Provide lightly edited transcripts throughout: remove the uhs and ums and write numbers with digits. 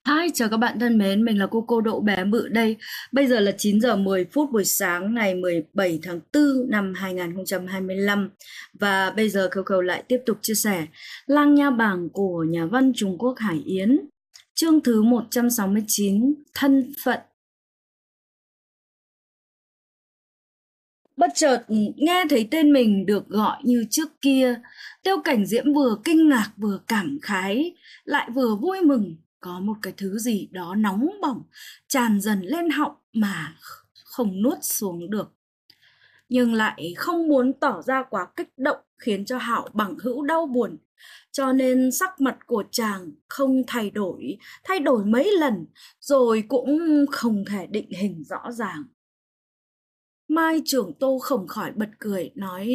Hi, chào các bạn thân mến, mình là cô Đỗ bé Bự đây. Bây giờ là 9 giờ 10 phút buổi sáng ngày 17 tháng 4 năm 2025. Và bây giờ Coco lại tiếp tục chia sẻ Lang Nha Bảng của nhà văn Trung Quốc Hải Yến. Chương thứ 169, Thân phận. Bất chợt nghe thấy tên mình được gọi như trước kia, Tiêu Cảnh Diễm vừa kinh ngạc vừa cảm khái, lại vừa vui mừng. Có một cái thứ gì đó nóng bỏng tràn dần lên họng mà không nuốt xuống được. Nhưng lại không muốn tỏ ra quá kích động khiến cho Hạo bằng hữu đau buồn. Cho nên sắc mặt của chàng không thay đổi mấy lần rồi cũng không thể định hình rõ ràng. Mai trưởng Tô không khỏi bật cười, nói: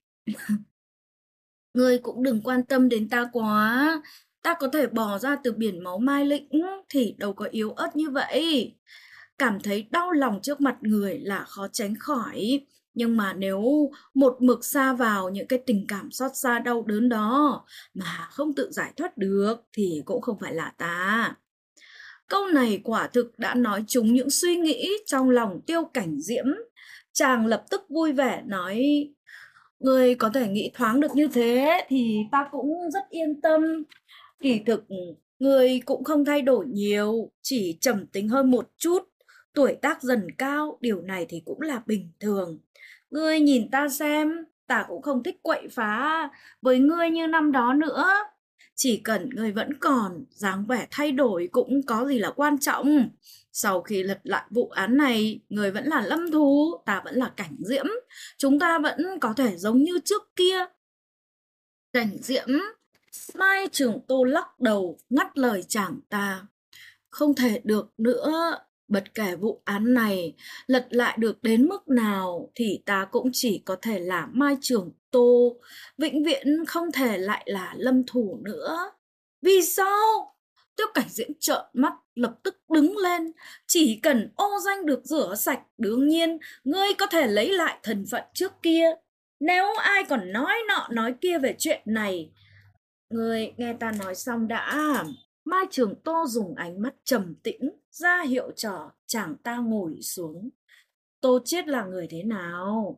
Ngươi cũng đừng quan tâm đến ta quá. Ta có thể bỏ ra từ biển máu Mai Lĩnh thì đâu có yếu ớt như vậy. Cảm thấy đau lòng trước mặt người là khó tránh khỏi. Nhưng mà nếu một mực sa vào những cái tình cảm xót xa đau đớn đó mà không tự giải thoát được thì cũng không phải là ta. Câu này quả thực đã nói trúng những suy nghĩ trong lòng Tiêu Cảnh Diễm. Chàng lập tức vui vẻ nói: Người có thể nghĩ thoáng được như thế thì ta cũng rất yên tâm. Kỳ thực, người cũng không thay đổi nhiều, chỉ trầm tính hơn một chút. Tuổi tác dần cao, điều này thì cũng là bình thường. Ngươi nhìn ta xem, ta cũng không thích quậy phá với ngươi như năm đó nữa. Chỉ cần ngươi vẫn còn, dáng vẻ thay đổi cũng có gì là quan trọng. Sau khi lật lại vụ án này, người vẫn là Lâm Thú, ta vẫn là Cảnh Diễm. Chúng ta vẫn có thể giống như trước kia. Cảnh Diễm, Mai Trường Tô lắc đầu ngắt lời chàng ta. Không thể được nữa, bất kể vụ án này lật lại được đến mức nào thì ta cũng chỉ có thể là Mai Trường Tô, vĩnh viễn không thể lại là Lâm Thủ nữa. Vì sao? Tiêu Cảnh Diễm trợn mắt lập tức đứng lên. Chỉ cần ô danh được rửa sạch, đương nhiên ngươi có thể lấy lại thân phận trước kia. Nếu ai còn nói nọ nói kia về chuyện này, ngươi nghe ta nói xong đã. Mai Trường Tô dùng ánh mắt trầm tĩnh ra hiệu cho chàng ta ngồi xuống. Tô Chiết là người thế nào?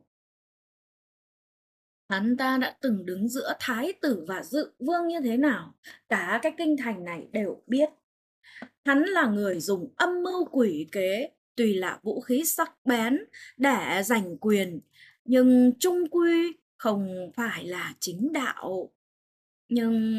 Hắn ta đã từng đứng giữa thái tử và dự vương như thế nào? Cả cái kinh thành này đều biết. Hắn là người dùng âm mưu quỷ kế, tuy là vũ khí sắc bén để giành quyền, nhưng chung quy không phải là chính đạo. Nhưng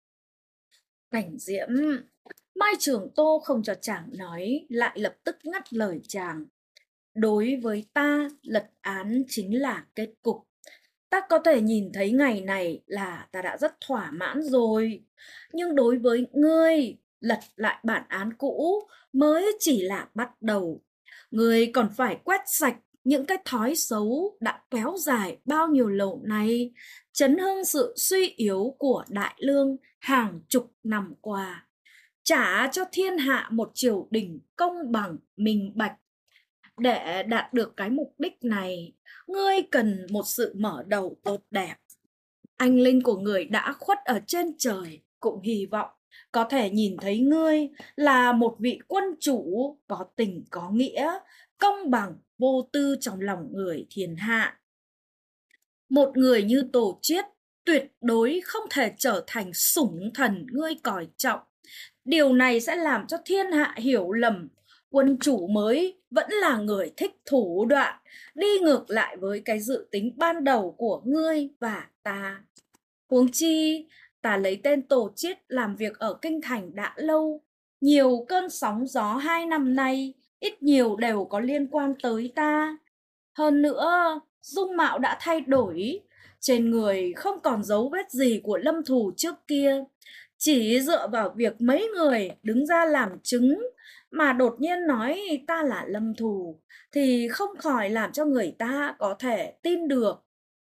Cảnh Diễm, Mai Trường Tô không cho chàng nói, lại lập tức ngắt lời chàng. Đối với ta, lật án chính là kết cục. Ta có thể nhìn thấy ngày này là ta đã rất thỏa mãn rồi. Nhưng đối với ngươi, lật lại bản án cũ mới chỉ là bắt đầu. Ngươi còn phải quét sạch những cái thói xấu đã kéo dài bao nhiêu lâu nay, chấn hưng sự suy yếu của Đại Lương hàng chục năm qua. Trả cho thiên hạ một triều đình công bằng, minh bạch. Để đạt được cái mục đích này, ngươi cần một sự mở đầu tốt đẹp. Anh linh của người đã khuất ở trên trời cũng hy vọng có thể nhìn thấy ngươi là một vị quân chủ có tình có nghĩa, công bằng, vô tư trong lòng người thiên hạ. Một người như Tổ Chiết tuyệt đối không thể trở thành sủng thần ngươi coi trọng. Điều này sẽ làm cho thiên hạ hiểu lầm quân chủ mới vẫn là người thích thủ đoạn, đi ngược lại với cái dự tính ban đầu của ngươi và ta. Huống chi, ta lấy tên Tổ Chiết làm việc ở kinh thành đã lâu. Nhiều cơn sóng gió 2 năm nay, ít nhiều đều có liên quan tới ta. Hơn nữa, dung mạo đã thay đổi, trên người không còn dấu vết gì của Lâm Thù trước kia. Chỉ dựa vào việc mấy người đứng ra làm chứng mà đột nhiên nói ta là Lâm Thù thì không khỏi làm cho người ta có thể tin được.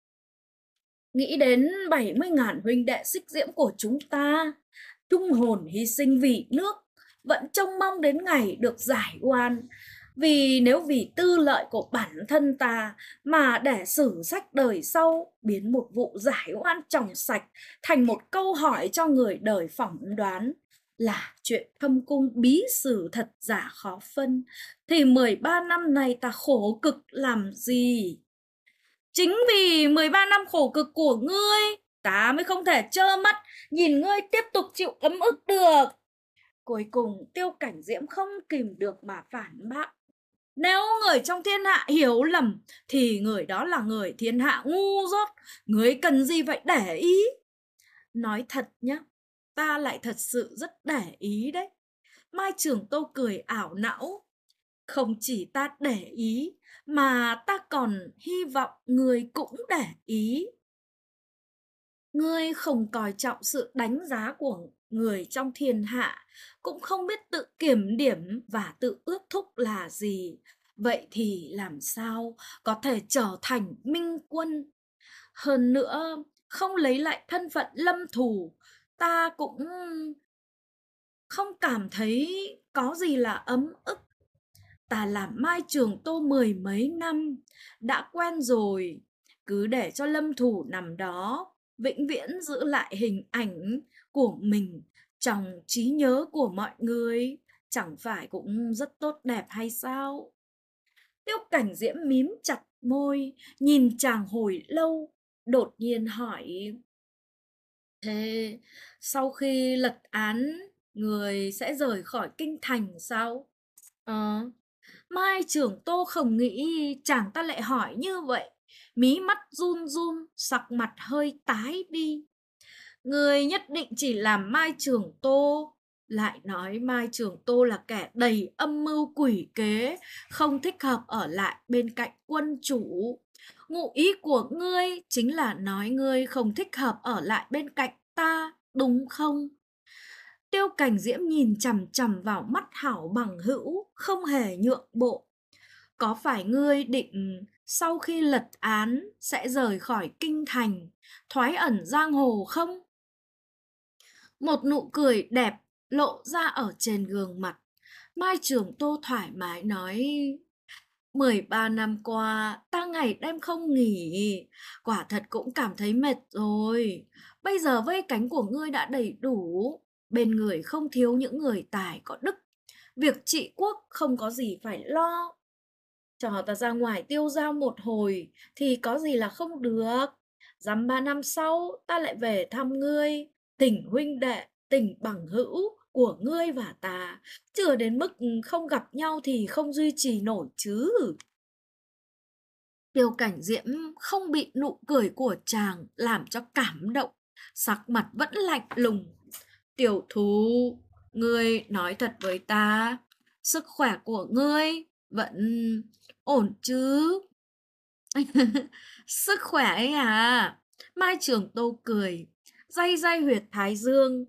Nghĩ đến 70.000 huynh đệ xích diễm của chúng ta, trung hồn hy sinh vì nước, vẫn trông mong đến ngày được giải oan. Vì nếu vì tư lợi của bản thân ta mà để sử sách đời sau biến một vụ giải oan trong sạch thành một câu hỏi cho người đời phỏng đoán, là chuyện thâm cung bí sử thật giả khó phân, thì 13 năm này ta khổ cực làm gì? Chính vì 13 năm khổ cực của ngươi, ta mới không thể trơ mắt nhìn ngươi tiếp tục chịu ấm ức được. Cuối cùng Tiêu Cảnh Diễm không kìm được mà phản bác. Nếu người trong thiên hạ hiểu lầm thì người đó là người thiên hạ ngu dốt, ngươi cần gì phải để ý? Nói thật nhá, ta lại thật sự rất để ý đấy. Mai Trường Tô cười ảo não. Không chỉ ta để ý, mà ta còn hy vọng người cũng để ý. Ngươi không coi trọng sự đánh giá của người trong thiên hạ, cũng không biết tự kiểm điểm và tự ước thúc là gì. Vậy thì làm sao có thể trở thành minh quân? Hơn nữa, không lấy lại thân phận lâm thù, ta cũng không cảm thấy có gì là ấm ức. Ta làm Mai Trường Tô 10 mấy năm, đã quen rồi. Cứ để cho lâm thủ nằm đó, vĩnh viễn giữ lại hình ảnh của mình trong trí nhớ của mọi người, chẳng phải cũng rất tốt đẹp hay sao? Tiêu Cảnh Diễm mím chặt môi, nhìn chàng hồi lâu, đột nhiên hỏi: Thế sau khi lật án, người sẽ rời khỏi kinh thành sao? Ờ, Mai Trường Tô không nghĩ chàng ta lại hỏi như vậy, mí mắt run run, sắc mặt hơi tái đi. Người nhất định chỉ làm Mai Trường Tô, lại nói Mai Trường Tô là kẻ đầy âm mưu quỷ kế, không thích hợp ở lại bên cạnh quân chủ. Ngụ ý của ngươi chính là nói ngươi không thích hợp ở lại bên cạnh ta, đúng không? Tiêu Cảnh Diễm nhìn chằm chằm vào mắt Hảo Bằng Hữu, không hề nhượng bộ. Có phải ngươi định sau khi lật án sẽ rời khỏi kinh thành, thoái ẩn giang hồ không? Một nụ cười đẹp lộ ra ở trên gương mặt. Mai Trường Tô thoải mái nói: 13 năm qua, ta ngày đêm không nghỉ, quả thật cũng cảm thấy mệt rồi. Bây giờ vây cánh của ngươi đã đầy đủ, bên người không thiếu những người tài có đức. Việc trị quốc không có gì phải lo. Cho ta ra ngoài tiêu dao một hồi thì có gì là không được. Dăm 3 năm sau ta lại về thăm ngươi, tình huynh đệ, tình bằng hữu của ngươi và ta, chưa đến mức không gặp nhau thì không duy trì nổi chứ. Tiêu Cảnh Diễm không bị nụ cười của chàng làm cho cảm động, sắc mặt vẫn lạnh lùng. Tiểu thú, ngươi nói thật với ta, sức khỏe của ngươi vẫn ổn chứ? Sức khỏe ấy à? Mai Trường Tô cười, day day huyệt thái dương.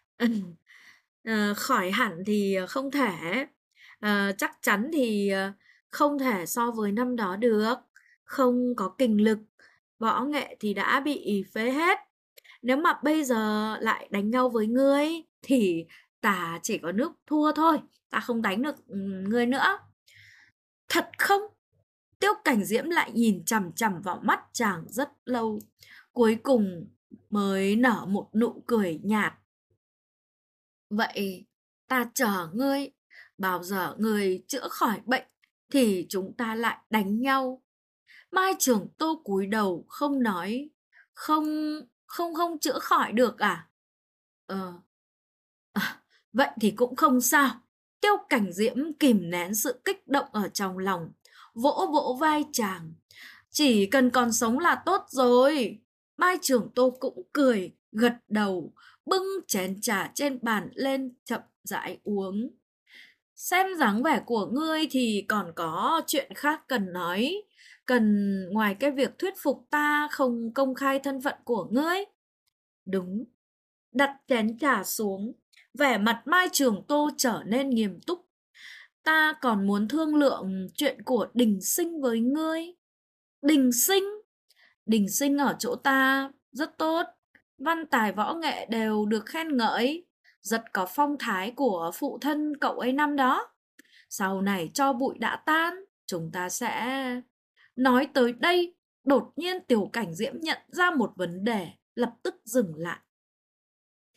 Khỏi hẳn thì không thể. Chắc chắn thì không thể so với năm đó được. Không có kinh lực, võ nghệ thì đã bị phế hết. Nếu mà bây giờ lại đánh nhau với ngươi thì ta chỉ có nước thua thôi. Ta không đánh được ngươi nữa. Thật không? Tiêu Cảnh Diễm lại nhìn chằm chằm vào mắt chàng rất lâu, cuối cùng mới nở một nụ cười nhạt. Vậy ta chờ ngươi, bao giờ ngươi chữa khỏi bệnh thì chúng ta lại đánh nhau. Mai Trường Tô cúi đầu không nói. Không, không chữa khỏi được à? Ờ, vậy thì cũng không sao. Tiêu Cảnh Diễm kìm nén sự kích động ở trong lòng, vỗ vỗ vai chàng. Chỉ cần còn sống là tốt rồi. Mai Trường Tô cũng cười, gật đầu, bưng chén trà trên bàn lên chậm rãi uống. Xem dáng vẻ của ngươi thì còn có chuyện khác cần nói. Cần ngoài cái việc thuyết phục ta không công khai thân phận của ngươi. Đúng. Đặt chén trà xuống, vẻ mặt Mai Trường Tô trở nên nghiêm túc. Ta còn muốn thương lượng chuyện của Đình Sinh với ngươi. Đình Sinh? Đình Sinh ở chỗ ta rất tốt, văn tài võ nghệ đều được khen ngợi, rất có phong thái của phụ thân cậu ấy năm đó. Sau này cho bụi đã tan, chúng ta sẽ... Nói tới đây, đột nhiên Tiểu Cảnh Diễm nhận ra một vấn đề, lập tức dừng lại.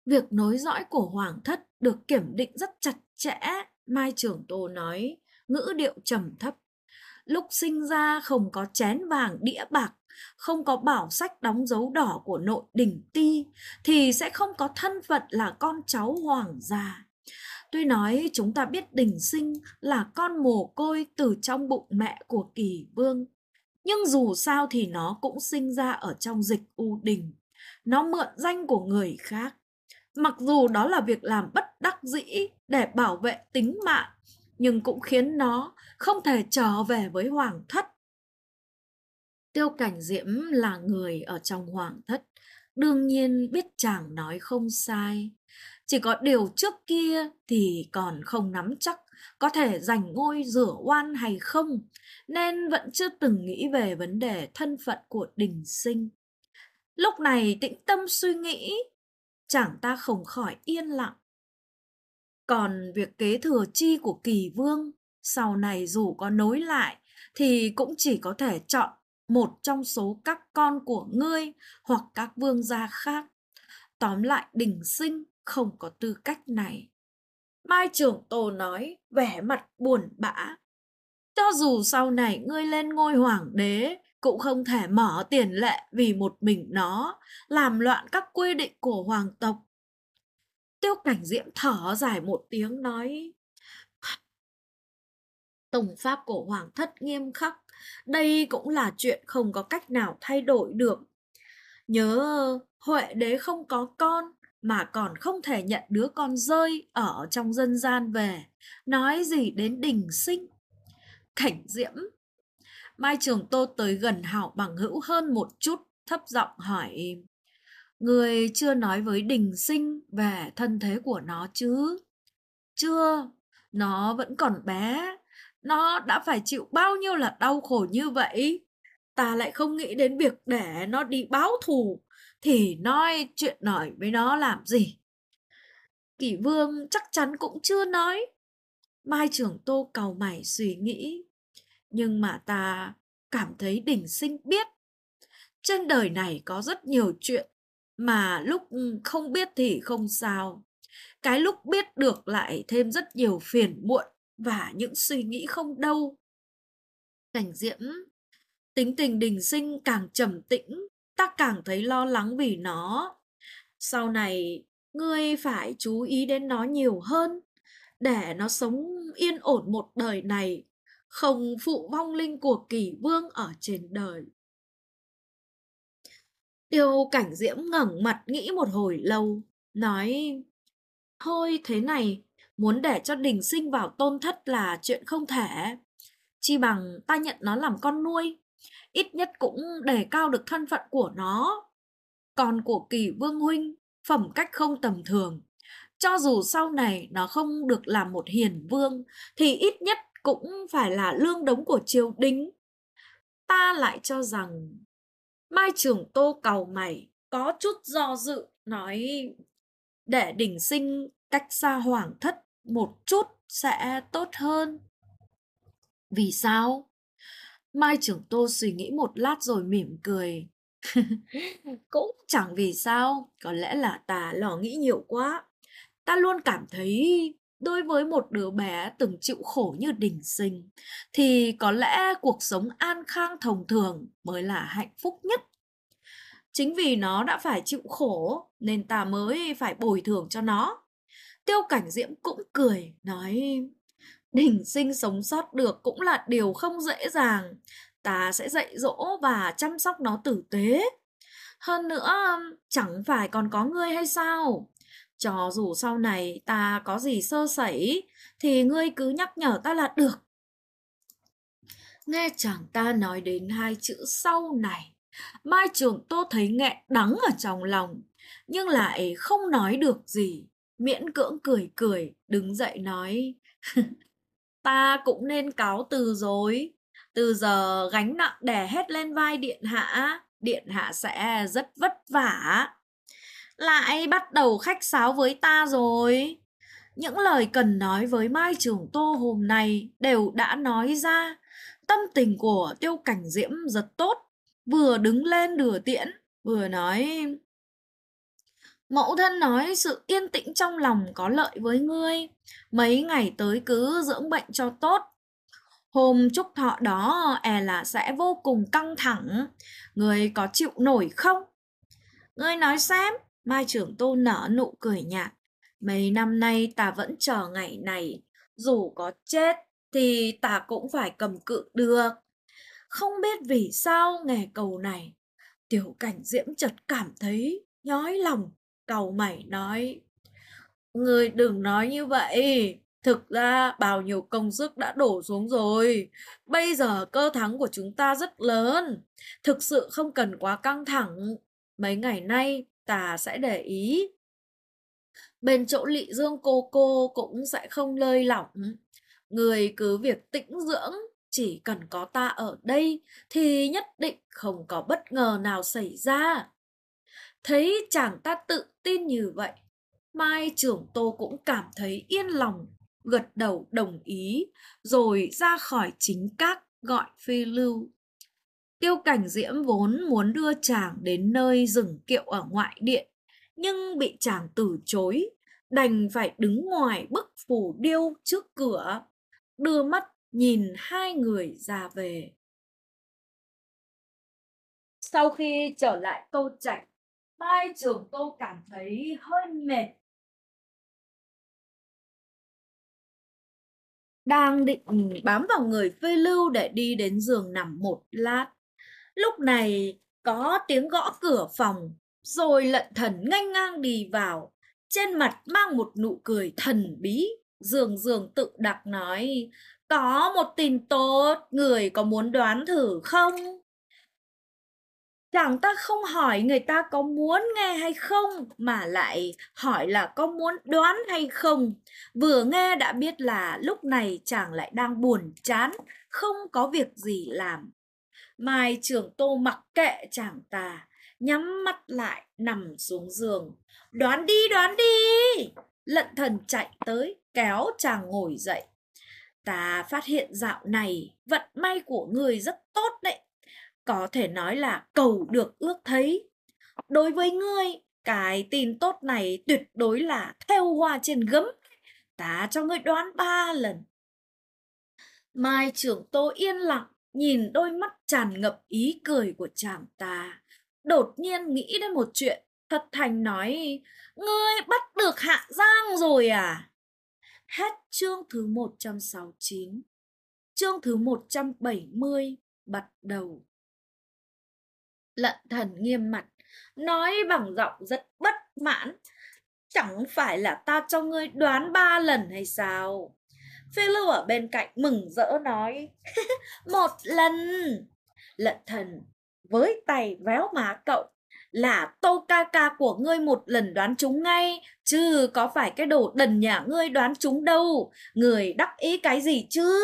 Việc nối dõi của hoàng thất được kiểm định rất chặt chẽ, Mai Trường Tố nói, ngữ điệu trầm thấp. Lúc sinh ra không có chén vàng đĩa bạc, không có bảo sách đóng dấu đỏ của nội đình ti, thì sẽ không có thân phận là con cháu hoàng gia. Tuy nói chúng ta biết Đình Sinh là con mồ côi từ trong bụng mẹ của Kỳ Vương, nhưng dù sao thì nó cũng sinh ra ở trong dịch U Đình. Nó mượn danh của người khác. Mặc dù đó là việc làm bất đắc dĩ để bảo vệ tính mạng, nhưng cũng khiến nó không thể trở về với hoàng thất. Tiêu Cảnh Diễm là người ở trong hoàng thất, đương nhiên biết chàng nói không sai. Chỉ có điều trước kia thì còn không nắm chắc có thể giành ngôi rửa oan hay không, nên vẫn chưa từng nghĩ về vấn đề thân phận của Đình Sinh. Lúc này tĩnh tâm suy nghĩ, chàng ta không khỏi yên lặng. Còn việc kế thừa chi của Kỳ Vương, sau này dù có nối lại, thì cũng chỉ có thể chọn một trong số các con của ngươi hoặc các vương gia khác. Tóm lại Đình Sinh không có tư cách này. Mai Trường Tố nói, vẻ mặt buồn bã. Cho dù sau này ngươi lên ngôi hoàng đế, cũng không thể mở tiền lệ vì một mình nó, làm loạn các quy định của hoàng tộc. Tiêu Cảnh Diễm thở dài một tiếng nói, tông pháp của hoàng thất nghiêm khắc, đây cũng là chuyện không có cách nào thay đổi được. Nhớ Huệ đế không có con, mà còn không thể nhận đứa con rơi ở trong dân gian về, nói gì đến Đình Sinh. Cảnh Diễm. Mai Trường Tố tới gần Hảo Bằng Hữu hơn một chút, thấp giọng hỏi, người chưa nói với Đình Sinh về thân thế của nó chứ? Chưa, nó vẫn còn bé, nó đã phải chịu bao nhiêu là đau khổ như vậy. Ta lại không nghĩ đến việc để nó đi báo thù, thì nói chuyện nói với nó làm gì? Kỷ Vương chắc chắn cũng chưa nói. Mai Trường Tố cau mày suy nghĩ. Nhưng mà ta cảm thấy Đình Sinh biết. Trên đời này có rất nhiều chuyện mà lúc không biết thì không sao. Cái lúc biết được lại thêm rất nhiều phiền muộn và những suy nghĩ không đâu. Cảnh Diễm, tính tình Đình Sinh càng trầm tĩnh, ta càng thấy lo lắng vì nó. Sau này, ngươi phải chú ý đến nó nhiều hơn, để nó sống yên ổn một đời này, không phụ vong linh của Kỳ Vương ở trên đời. Tiêu Cảnh Diễm ngẩng mặt nghĩ một hồi lâu, nói, thôi thế này, muốn để cho Đình Sinh vào tôn thất là chuyện không thể. Chi bằng ta nhận nó làm con nuôi, ít nhất cũng đề cao được thân phận của nó. Con của Kỳ Vương huynh, phẩm cách không tầm thường. Cho dù sau này nó không được làm một hiền vương, thì ít nhất cũng phải là lương đống của triều đình. Ta lại cho rằng... Mai Trường Tố cau mày, có chút do dự, nói, để Đình Sinh cách xa hoàng thất một chút sẽ tốt hơn. Vì sao? Mai Trường Tố suy nghĩ một lát rồi mỉm cười. Cũng chẳng vì sao, có lẽ là ta lo nghĩ nhiều quá. Ta luôn cảm thấy đối với một đứa bé từng chịu khổ như Đình Sinh, thì có lẽ cuộc sống an khang thông thường mới là hạnh phúc nhất. Chính vì nó đã phải chịu khổ nên ta mới phải bồi thường cho nó. Tiêu Cảnh Diễm cũng cười, nói, Đình Sinh sống sót được cũng là điều không dễ dàng. Ta sẽ dạy dỗ và chăm sóc nó tử tế. Hơn nữa, chẳng phải còn có ngươi hay sao? Cho dù sau này ta có gì sơ sẩy, thì ngươi cứ nhắc nhở ta là được. Nghe chàng ta nói đến hai chữ sau này, Mai Trường Tố thấy nghẹn đắng ở trong lòng, nhưng lại không nói được gì. Miễn cưỡng cười cười, đứng dậy nói, ta cũng nên cáo từ rồi. Từ giờ gánh nặng đè hết lên vai Điện hạ sẽ rất vất vả. Lại bắt đầu khách sáo với ta rồi. Những lời cần nói với Mai Trường Tố hôm nay đều đã nói ra. Tâm tình của Tiêu Cảnh Diễm rất tốt. Vừa đứng lên đưa tiễn, vừa nói, Mẫu thân nói sự yên tĩnh trong lòng có lợi với ngươi. Mấy ngày tới cứ dưỡng bệnh cho tốt. Hôm chúc thọ đó là sẽ vô cùng căng thẳng. Ngươi có chịu nổi không? Ngươi nói xem. Mai Trưởng Tô nở nụ cười nhạt. Mấy năm nay ta vẫn chờ ngày này. Dù có chết thì ta cũng phải cầm cự được. Không biết vì sao nghe câu này, Tiểu Cảnh Diễm chợt cảm thấy nhói lòng, cau mày nói: Ngươi đừng nói như vậy. Thực ra bao nhiêu công sức đã đổ xuống rồi. Bây giờ cơ thắng của chúng ta rất lớn. Thực sự không cần quá căng thẳng. Mấy ngày nay ta sẽ để ý. Bên chỗ Lị Dương cô cũng sẽ không lơi lỏng. Người cứ việc tĩnh dưỡng. Chỉ cần có ta ở đây thì nhất định không có bất ngờ nào xảy ra. Thấy chàng ta tự tin như vậy, Mai Trưởng Tô cũng cảm thấy yên lòng, gật đầu đồng ý, rồi ra khỏi chính các gọi phi lưu. Tiêu Cảnh Diễm vốn muốn đưa chàng đến nơi dừng kiệu ở ngoại điện, nhưng bị chàng từ chối, đành phải đứng ngoài bức phù điêu trước cửa, đưa mắt nhìn hai người ra về. Sau khi trở lại Tô Trạch, Mai Trường Tô cảm thấy hơi mệt. Đang định bám vào người Phi Lưu để đi đến giường nằm một lát. Lúc này có tiếng gõ cửa phòng, rồi Lận Thần nghênh ngang đi vào. Trên mặt mang một nụ cười thần bí, dường dường tự đắc nói: Có một tin tốt, người có muốn đoán thử không? Chàng ta không hỏi người ta có muốn nghe hay không, mà lại hỏi là có muốn đoán hay không. Vừa nghe đã biết là lúc này chàng lại đang buồn chán, không có việc gì làm. Mai Trường Tô mặc kệ chàng ta, nhắm mắt lại nằm xuống giường. Đoán đi, đoán đi! Lận Thần chạy tới, kéo chàng ngồi dậy. Ta phát hiện dạo này vận may của người rất tốt đấy. Có thể nói là cầu được ước thấy. Đối với ngươi, cái tin tốt này tuyệt đối là thêu hoa trên gấm. Ta cho ngươi đoán 3 lần. Mai Trưởng Tô yên lặng, nhìn đôi mắt tràn ngập ý cười của chàng ta. Đột nhiên nghĩ đến một chuyện, thật thành nói: Ngươi bắt được Hạ Giang rồi à? Hết chương thứ 169. Chương thứ 170 bắt đầu. Lận Thần nghiêm mặt, nói bằng giọng rất bất mãn: Chẳng phải là ta cho ngươi đoán 3 lần hay sao? Phi Lưu ở bên cạnh mừng rỡ nói: 1 lần. Lận Thần với tay véo má cậu: Là Tô ca ca của ngươi 1 lần đoán trúng ngay, chứ có phải cái đồ đần nhà ngươi đoán trúng đâu. Người đắc ý cái gì chứ?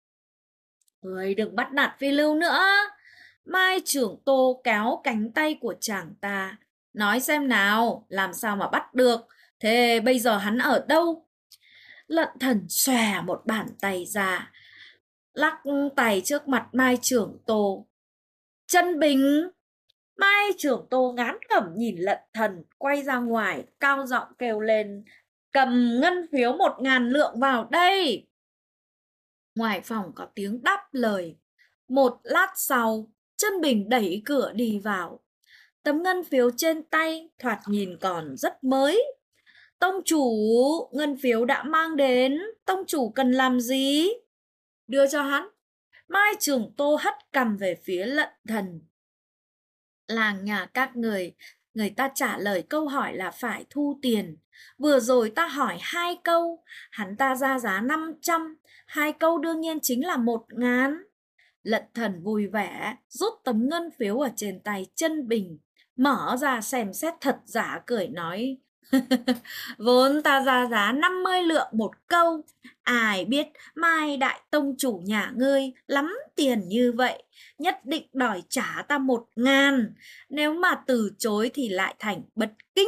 Ngươi đừng bắt nạt Phi Lưu nữa. Mai Trưởng Tô kéo cánh tay của chàng ta, nói xem nào, làm sao mà bắt được? Thế bây giờ hắn ở đâu? Lận Thần xòe một bàn tay ra, lắc tay trước mặt Mai Trưởng Tô. Chân Bình! Mai Trưởng Tô ngán ngẩm nhìn Lận Thần, quay ra ngoài, cao giọng kêu lên: Cầm ngân phiếu 1.000 lượng vào đây! Ngoài phòng có tiếng đáp lời. Một lát sau, Chân Bình đẩy cửa đi vào. Tấm ngân phiếu trên tay thoạt nhìn còn rất mới. Tông chủ, ngân phiếu đã mang đến, tông chủ cần làm gì? Đưa cho hắn. Mai Trường Tô hất cằm về phía Lận Thần. Làng nhà các người ta trả lời câu hỏi là phải thu tiền. Vừa rồi ta hỏi 2 câu, hắn ta ra giá 500, 2 câu đương nhiên chính là 1.000. Lận Thần vui vẻ, rút tấm ngân phiếu ở trên tay Chân Bình, mở ra xem xét thật giả, cười nói: Vốn ta ra giá 50 lượng 1 câu. Ai biết Mai đại tông chủ nhà ngươi lắm tiền như vậy, nhất định đòi trả ta 1.000. Nếu mà từ chối thì lại thành bất kính.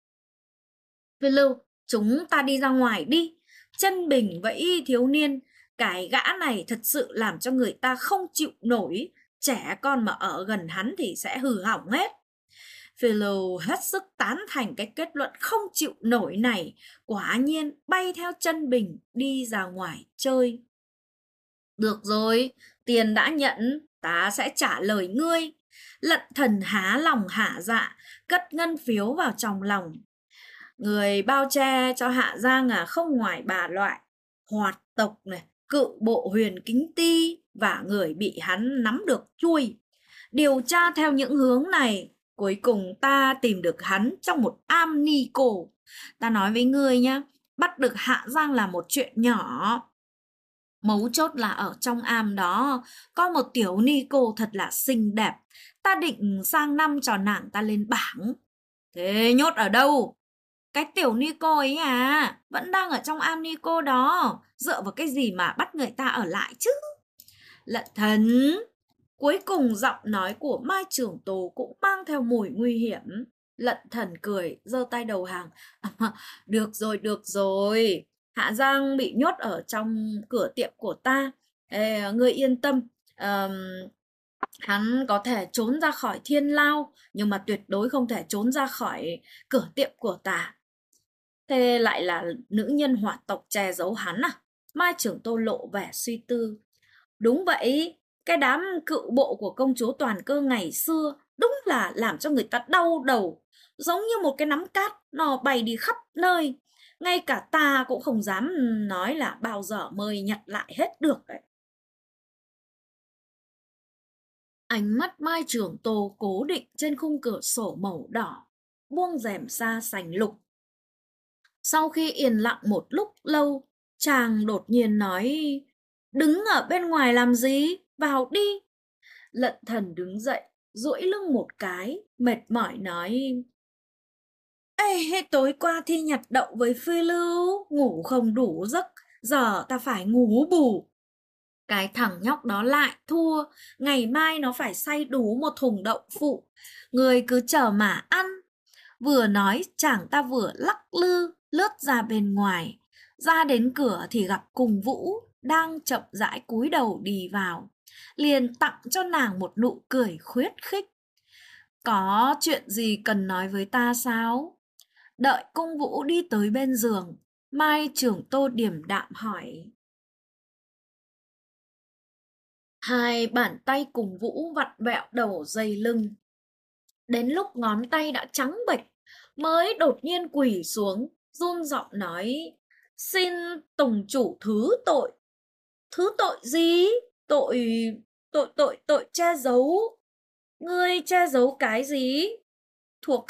Phi Lưu, chúng ta đi ra ngoài đi. Chân Bình vẫy thiếu niên. Cái gã này thật sự làm cho người ta không chịu nổi. Trẻ con mà ở gần hắn thì sẽ hư hỏng hết. Philo hết sức tán thành cái kết luận không chịu nổi này, quả nhiên bay theo chân Bình đi ra ngoài chơi. Được rồi, tiền đã nhận, ta sẽ trả lời ngươi. Lận Thần há lòng hả dạ, cất ngân phiếu vào trong lòng. Người bao che cho Hạ Giang không ngoài ba loại: hoạt tộc này, cự bộ Huyền Kính Ti và người bị hắn nắm được chui. Điều tra theo những hướng này, cuối cùng ta tìm được hắn trong một am ni cô. Ta nói với ngươi nhá, bắt được Hạ Giang là một chuyện nhỏ. Mấu chốt là ở trong am đó có một tiểu ni cô thật là xinh đẹp. Ta định sang năm cho nàng ta lên bảng. Thế nhốt ở đâu? Cái tiểu ni cô ấy vẫn đang ở trong am ni cô đó. Dựa vào cái gì mà bắt người ta ở lại chứ? Lận Thần. Cuối cùng giọng nói của Mai Trưởng Tố cũng mang theo mùi nguy hiểm. Lận Thần cười, giơ tay đầu hàng. Được rồi. Hạ Giang bị nhốt ở trong cửa tiệm của ta. Ngươi yên tâm. Hắn có thể trốn ra khỏi Thiên Lao, nhưng mà tuyệt đối không thể trốn ra khỏi cửa tiệm của ta. Thế lại là nữ nhân hỏa tộc che giấu hắn à? Mai Trưởng Tô lộ vẻ suy tư. Đúng vậy, cái đám cựu bộ của công chúa Toàn Cơ ngày xưa đúng là làm cho người ta đau đầu. Giống như một cái nắm cát, nó bay đi khắp nơi. Ngay cả ta cũng không dám nói là bao giờ mới nhặt lại hết được đấy. Ánh mắt Mai Trưởng Tô cố định trên khung cửa sổ màu đỏ, buông rèm sa sành lục. Sau khi yên lặng một lúc lâu, chàng đột nhiên nói: Đứng ở bên ngoài làm gì? Vào đi. Lận Thần đứng dậy, duỗi lưng một cái, mệt mỏi nói: Ê, tối qua thi nhặt đậu với Phi Lưu, ngủ không đủ giấc, giờ ta phải ngủ bù. Cái thằng nhóc đó lại thua, ngày mai nó phải xay đủ một thùng đậu phụ. Người cứ chờ mà ăn. Vừa nói chàng ta vừa lắc lư, lướt ra bên ngoài. Ra đến cửa thì gặp Cùng Vũ, đang chậm rãi cúi đầu đi vào. Liền tặng cho nàng một nụ cười khuyến khích. Có chuyện gì cần nói với ta sao? Đợi Cung Vũ đi tới bên giường, Mai Trưởng Tô điềm đạm hỏi. Hai bàn tay Cùng Vũ vặn vẹo đầu dây lưng. Đến lúc ngón tay đã trắng bệch, mới đột nhiên quỳ xuống, run giọng nói: Xin Tùng chủ thứ tội. Thứ tội gì? Tội che giấu. Ngươi che giấu cái gì? Thuộc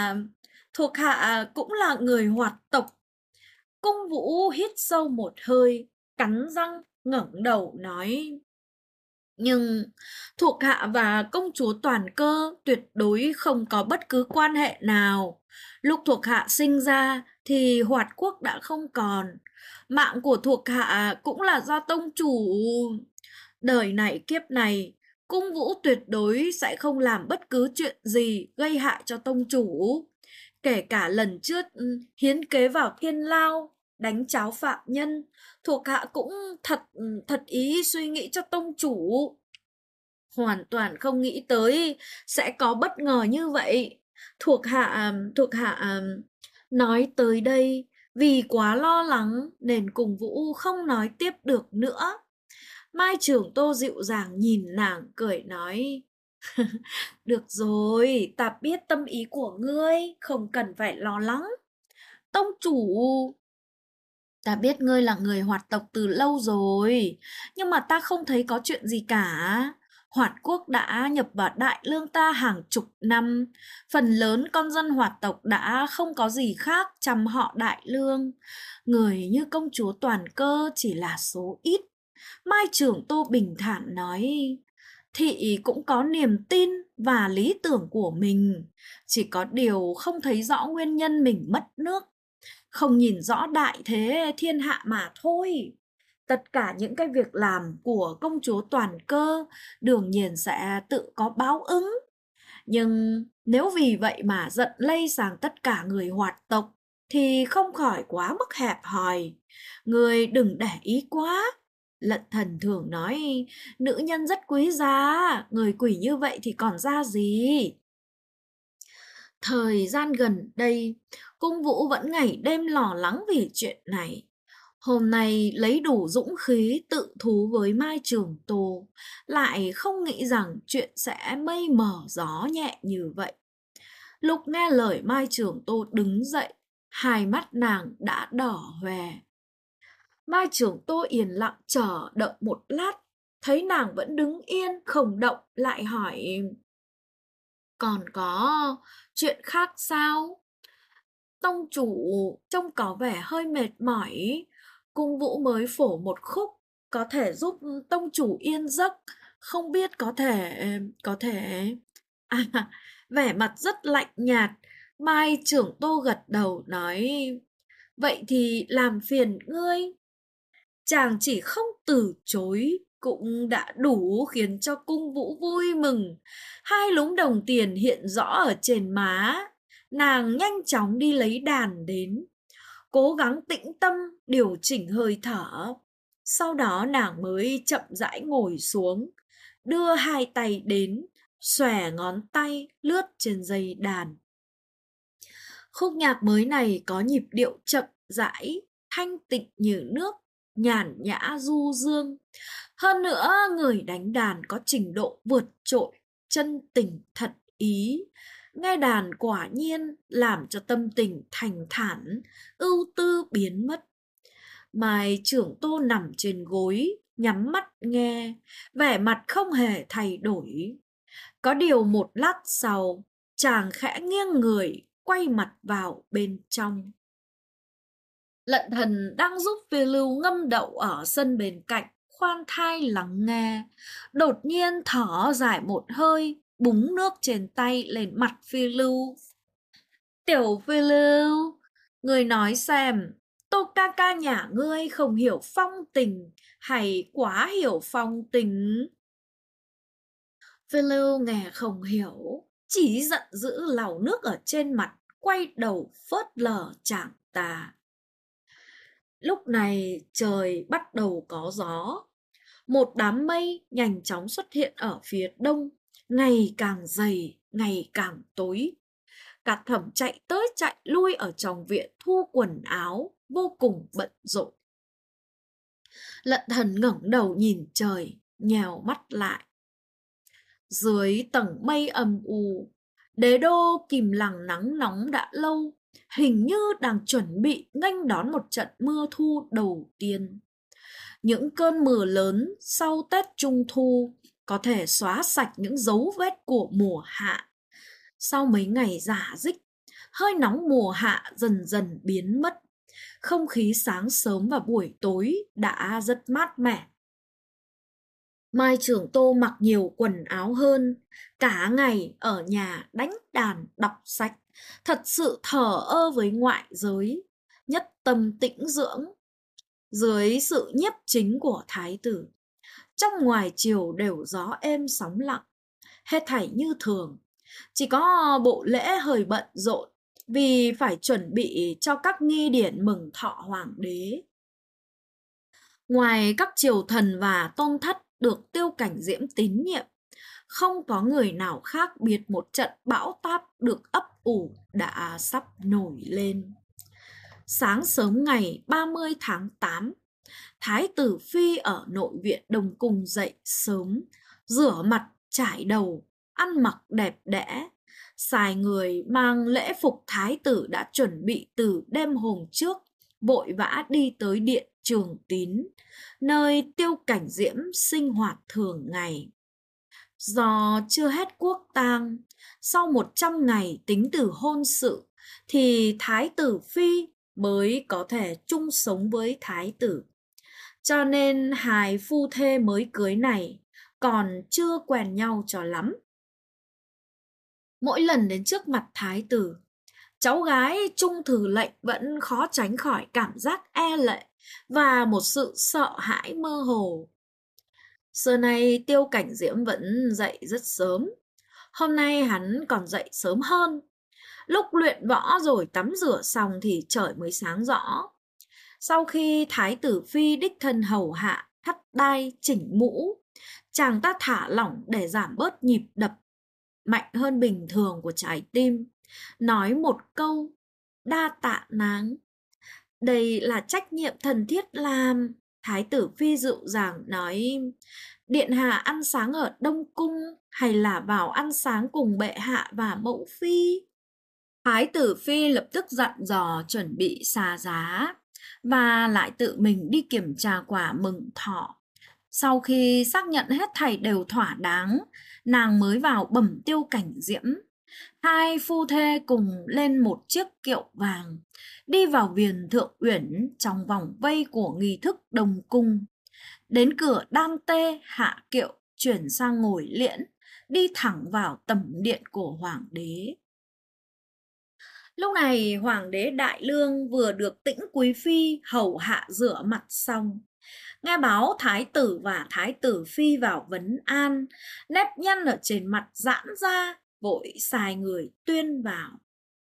hạ cũng là người hoạt tộc. Cung Vũ hít sâu một hơi, cắn răng ngẩng đầu nói: Nhưng thuộc hạ và công chúa Toàn Cơ tuyệt đối không có bất cứ quan hệ nào. Lúc thuộc hạ sinh ra thì Hoạt Quốc đã không còn. Mạng của thuộc hạ cũng là do tông chủ. Đời này kiếp này, Cung Vũ tuyệt đối sẽ không làm bất cứ chuyện gì gây hại cho tông chủ. Kể cả lần trước hiến kế vào Thiên Lao, đánh cháo phạm nhân, thuộc hạ cũng thật ý suy nghĩ cho tông chủ. Hoàn toàn không nghĩ tới sẽ có bất ngờ như vậy. Thuộc hạ nói tới đây vì quá lo lắng nên Cùng Vũ không nói tiếp được nữa. Mai Trưởng Tô dịu dàng nhìn nàng cười nói: Được rồi, ta biết tâm ý của ngươi, không cần phải lo lắng. Tông chủ, ta biết ngươi là người Hoạt tộc từ lâu rồi, nhưng mà ta không thấy có chuyện gì cả. Hoạt Quốc đã nhập vào Đại Lương ta hàng chục năm, phần lớn con dân Hoạt tộc đã không có gì khác chăm họ Đại Lương. Người như công chúa Toàn Cơ chỉ là số ít. Mai Trưởng Tô bình thản nói: Thị cũng có niềm tin và lý tưởng của mình, chỉ có điều không thấy rõ nguyên nhân mình mất nước, không nhìn rõ đại thế thiên hạ mà thôi. Tất cả những cái việc làm của công chúa Toàn Cơ đương nhiên sẽ tự có báo ứng. Nhưng nếu vì vậy mà giận lây sang tất cả người Hoạt tộc thì không khỏi quá mức hẹp hòi. Người đừng để ý quá. Lận Thần thường nói nữ nhân rất quý giá, người quỷ như vậy thì còn ra gì. Thời gian gần đây, cung vũ vẫn ngày đêm lo lắng vì chuyện này. Hôm nay lấy đủ dũng khí tự thú với Mai Trường Tô, lại không nghĩ rằng chuyện sẽ mây mờ gió nhẹ như vậy. Lúc nghe lời Mai Trường Tô đứng dậy, hai mắt nàng đã đỏ hoe. Mai Trường Tô yên lặng chờ đợi một lát, thấy nàng vẫn đứng yên không động, lại hỏi: còn có chuyện khác sao? Tông chủ trông có vẻ hơi mệt mỏi, cung vũ mới phổ một khúc, có thể giúp tông chủ yên giấc, không biết có thể. À, vẻ mặt rất lạnh nhạt, Mai Trưởng Tô gật đầu nói: vậy thì làm phiền ngươi. Chàng chỉ không từ chối cũng đã đủ khiến cho cung vũ vui mừng. Hai lúm đồng tiền hiện rõ ở trên má. Nàng nhanh chóng đi lấy đàn đến, cố gắng tĩnh tâm điều chỉnh hơi thở. Sau đó nàng mới chậm rãi ngồi xuống, đưa hai tay đến, xòe ngón tay lướt trên dây đàn. Khúc nhạc mới này có nhịp điệu chậm rãi, thanh tịnh như nước, nhàn nhã du dương. Hơn nữa, người đánh đàn có trình độ vượt trội, chân tình thật ý. Nghe đàn quả nhiên làm cho tâm tình thanh thản, ưu tư biến mất. Mai Trưởng Tô nằm trên gối, nhắm mắt nghe, vẻ mặt không hề thay đổi. Có điều một lát sau, chàng khẽ nghiêng người, quay mặt vào bên trong. Lận Thần đang giúp Phi Lưu ngâm đậu ở sân bên cạnh, khoan thai lắng nghe. Đột nhiên thở dài một hơi, búng nước trên tay lên mặt Phi Lưu. Tiểu Phi Lưu, người nói xem, Tô ca ca nhà ngươi không hiểu phong tình, hay quá hiểu phong tình? Phi Lưu nghe không hiểu, chỉ giận dữ lau nước ở trên mặt, quay đầu phớt lờ chàng ta. Lúc này trời bắt đầu có gió. Một đám mây nhanh chóng xuất hiện ở phía đông, ngày càng dày, ngày càng tối. Cả Thẩm chạy tới chạy lui ở trong viện thu quần áo, vô cùng bận rộn. Lận Thần ngẩng đầu nhìn trời, nhèo mắt lại. Dưới tầng mây âm u, đế đô Kìm Làng nắng nóng đã lâu, hình như đang chuẩn bị nghênh đón một trận mưa thu đầu tiên. Những cơn mưa lớn sau Tết Trung Thu có thể xóa sạch những dấu vết của mùa hạ. Sau mấy ngày rả rích, hơi nóng mùa hạ dần dần biến mất. Không khí sáng sớm và buổi tối đã rất mát mẻ. Mai Trưởng Tô mặc nhiều quần áo hơn, cả ngày ở nhà đánh đàn đọc sách, thật sự thờ ơ với ngoại giới, nhất tâm tĩnh dưỡng. Dưới sự nhiếp chính của thái tử, trong ngoài triều đều gió êm sóng lặng, hết thảy như thường. Chỉ có bộ lễ hơi bận rộn vì phải chuẩn bị cho các nghi điển mừng thọ hoàng đế. Ngoài các triều thần và tôn thất được Tiêu Cảnh Diễm tín nhiệm, không có người nào khác biết một trận bão táp được ấp ủ đã sắp nổi lên. Sáng sớm ngày 30 tháng 8, Thái tử Phi ở nội viện Đông Cung dậy sớm, rửa mặt, chải đầu, ăn mặc đẹp đẽ, sai người mang lễ phục thái tử đã chuẩn bị từ đêm hôm trước, vội vã đi tới điện Trường Tín, nơi Tiêu Cảnh Diễm sinh hoạt thường ngày. Do chưa hết quốc tang, sau 100 ngày tính từ hôn sự, thì Thái tử Phi mới có thể chung sống với thái tử. Cho nên hai phu thê mới cưới này còn chưa quen nhau cho lắm. Mỗi lần đến trước mặt thái tử, cháu gái Trung Thư lệnh vẫn khó tránh khỏi cảm giác e lệ và một sự sợ hãi mơ hồ. Xưa nay Tiêu Cảnh Diễm vẫn dậy rất sớm. Hôm nay hắn còn dậy sớm hơn. Lúc luyện võ rồi tắm rửa xong thì trời mới sáng rõ. Sau khi Thái tử Phi đích thân hầu hạ, thắt đai, chỉnh mũ, chàng ta thả lỏng để giảm bớt nhịp đập mạnh hơn bình thường của trái tim. nói một câu: "Đa tạ náng." "Đây là trách nhiệm thần thiết làm." Thái tử Phi dịu dàng nói: "Điện hạ ăn sáng ở Đông Cung hay là vào ăn sáng cùng bệ hạ và mẫu phi?" Thái tử Phi lập tức dặn dò chuẩn bị xà giá và lại tự mình đi kiểm tra quả mừng thọ. Sau khi xác nhận hết thảy đều thỏa đáng, nàng mới vào bẩm Tiêu Cảnh Diễm. Hai phu thê cùng lên một chiếc kiệu vàng, đi vào viền Thượng Uyển trong vòng vây của nghi thức Đông Cung. Đến cửa đan tê hạ kiệu, chuyển sang ngồi liễn, đi thẳng vào tẩm điện của hoàng đế. Lúc này hoàng đế Đại Lương vừa được Tĩnh Quý Phi hầu hạ rửa mặt xong. Nghe báo thái tử và thái tử Phi vào vấn an, nếp nhăn ở trên mặt giãn ra, vội sai người tuyên vào.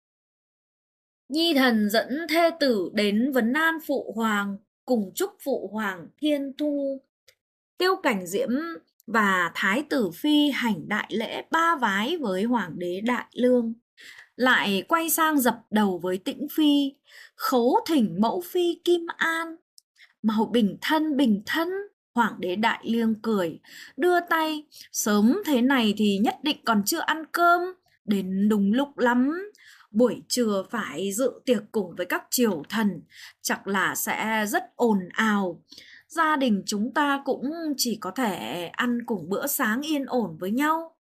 Nhi thần dẫn thê tử đến vấn an phụ hoàng, cùng chúc phụ hoàng thiên thu. Tiêu Cảnh Diễm và thái tử Phi hành đại lễ ba vái với hoàng đế Đại Lương, lại quay sang dập đầu với Tĩnh Phi, khấu thỉnh mẫu phi Kim An. "Mau bình thân." Hoàng đế Đại Lương cười, đưa tay: "Sớm thế này thì nhất định còn chưa ăn cơm, đến đúng lúc lắm. Buổi trưa phải dự tiệc cùng với các triều thần, chắc là sẽ rất ồn ào. Gia đình chúng ta cũng chỉ có thể ăn cùng bữa sáng yên ổn với nhau."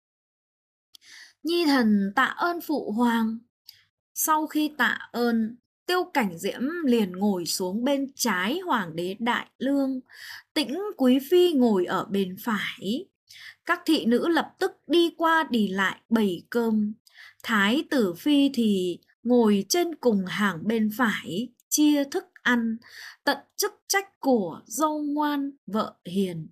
Nhi thần tạ ơn phụ hoàng. Sau khi tạ ơn, Tiêu Cảnh Diễm liền ngồi xuống bên trái hoàng đế Đại Lương, Tĩnh Quý Phi ngồi ở bên phải. Các thị nữ lập tức đi qua đi lại bày cơm. Thái tử Phi thì ngồi trên cùng hàng bên phải, chia thức ăn, tận chức trách của dâu ngoan vợ hiền.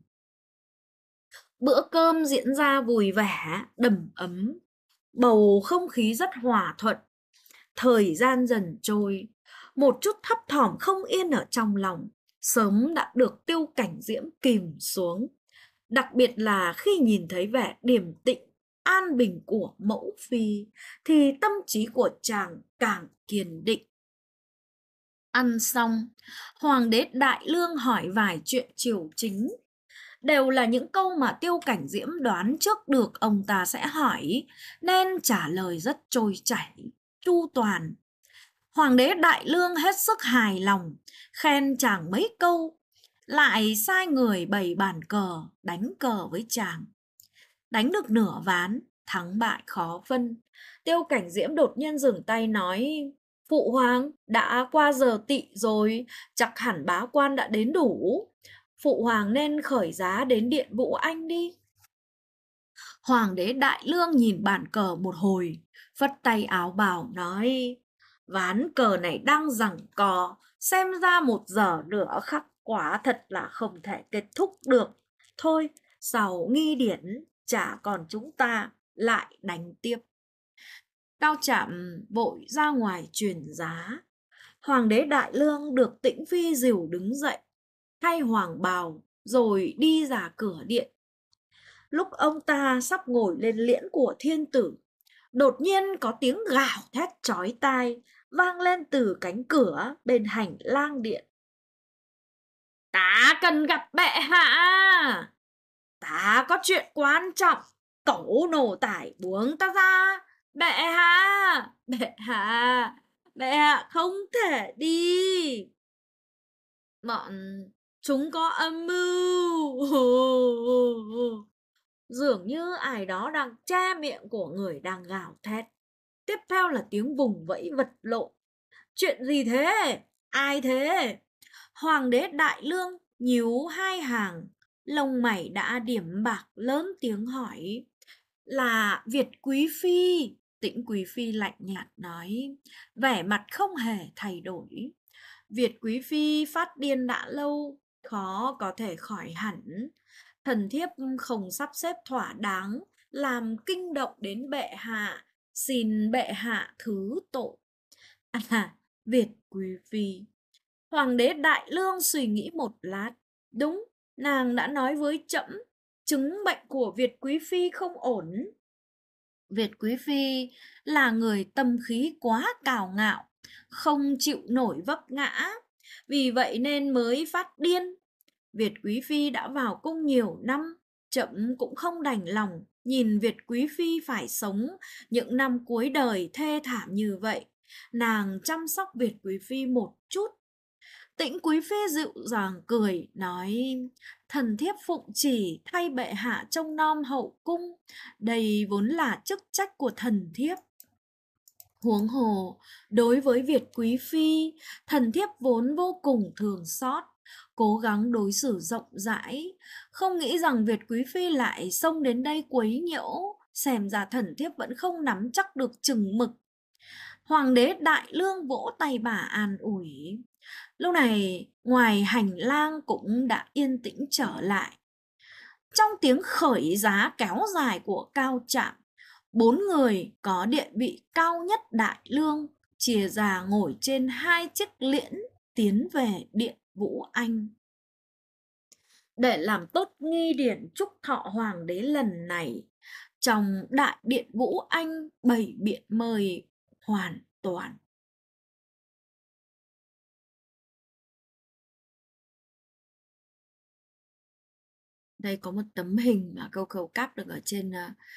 Bữa cơm diễn ra vui vẻ, đầm ấm, bầu không khí rất hòa thuận. Thời gian dần trôi, một chút thấp thỏm không yên ở trong lòng sớm đã được Tiêu Cảnh Diễm kìm xuống. Đặc biệt là khi nhìn thấy vẻ điềm tĩnh, an bình của mẫu phi, thì tâm trí của chàng càng kiên định. Ăn xong, hoàng đế Đại Lương hỏi vài chuyện triều chính. Đều là những câu mà Tiêu Cảnh Diễm đoán trước được ông ta sẽ hỏi, nên trả lời rất trôi chảy, chu toàn. Hoàng đế Đại Lương hết sức hài lòng, khen chàng mấy câu, lại sai người bày bàn cờ, đánh cờ với chàng. Đánh được nửa ván, thắng bại khó phân. Tiêu Cảnh Diễm đột nhiên dừng tay nói: "Phụ hoàng, đã qua giờ tỵ rồi, chắc hẳn bá quan đã đến đủ. Phụ hoàng nên khởi giá đến điện Vũ Anh đi." Hoàng đế Đại Lương nhìn bàn cờ một hồi, phất tay áo bảo nói: "Ván cờ này đang giằng co, xem ra 1 giờ nữa khắc quả thật là không thể kết thúc được. Thôi, sau nghi điển, chả còn chúng ta lại đánh tiếp." Cao Trạm vội ra ngoài truyền giá. Hoàng đế Đại Lương được Tĩnh Phi dìu đứng dậy, thay hoàng bào rồi đi ra cửa điện. Lúc ông ta sắp ngồi lên liễn của thiên tử, đột nhiên có tiếng gào thét chói tai vang lên từ cánh cửa bên hành lang điện. "Ta cần gặp bệ hạ. Ta có chuyện quan trọng. Cẩu nổ tải buông ta ra. Bệ hạ, bệ hạ, bệ hạ không thể đi. Bọn chúng có âm mưu." Dường như ai đó đang che miệng của người đang gào thét. Tiếp theo là tiếng vùng vẫy vật lộn. "Chuyện gì thế? Ai thế?" Hoàng đế Đại Lương nhíu hai hàng, lông mày đã điểm bạc, lớn tiếng hỏi: "Là Việt Quý Phi." Tĩnh Quý Phi lạnh nhạt nói, vẻ mặt không hề thay đổi: "Việt Quý Phi phát điên đã lâu, khó có thể khỏi hẳn. Thần thiếp không sắp xếp thỏa đáng, làm kinh động đến bệ hạ, xin bệ hạ thứ tội." Việt Quý Phi. Hoàng đế Đại Lương suy nghĩ một lát. Đúng, nàng đã nói với trẫm chứng bệnh của Việt Quý Phi không ổn. Việt Quý Phi là người tâm khí quá cào ngạo, không chịu nổi vấp ngã, vì vậy nên mới phát điên. Việt Quý Phi đã vào cung nhiều năm, trẫm cũng không đành lòng nhìn Việt Quý Phi phải sống những năm cuối đời thê thảm như vậy. Nàng chăm sóc Việt Quý Phi một chút. Tĩnh Quý Phi dịu dàng cười, nói: thần thiếp phụng chỉ thay bệ hạ trông nom hậu cung, đây vốn là chức trách của thần thiếp. Huống hồ, đối với Việt Quý Phi, thần thiếp vốn vô cùng thương xót, cố gắng đối xử rộng rãi, không nghĩ rằng Việt Quý Phi lại xông đến đây quấy nhiễu, xem ra thần thiếp vẫn không nắm chắc được chừng mực. Hoàng đế Đại Lương vỗ tay bà an ủi. Lúc này, ngoài hành lang cũng đã yên tĩnh trở lại. Trong tiếng khởi giá kéo dài của cao trạm, 4 người có địa vị cao nhất Đại Lương chia ra ngồi trên 2 chiếc liễn tiến về điện Vũ Anh. Để làm tốt nghi điển chúc thọ hoàng đế lần này, trong đại điện Vũ Anh bày biện mời hoàn toàn. Đây có một tấm hình mà Câu Cầu cáp được ở trên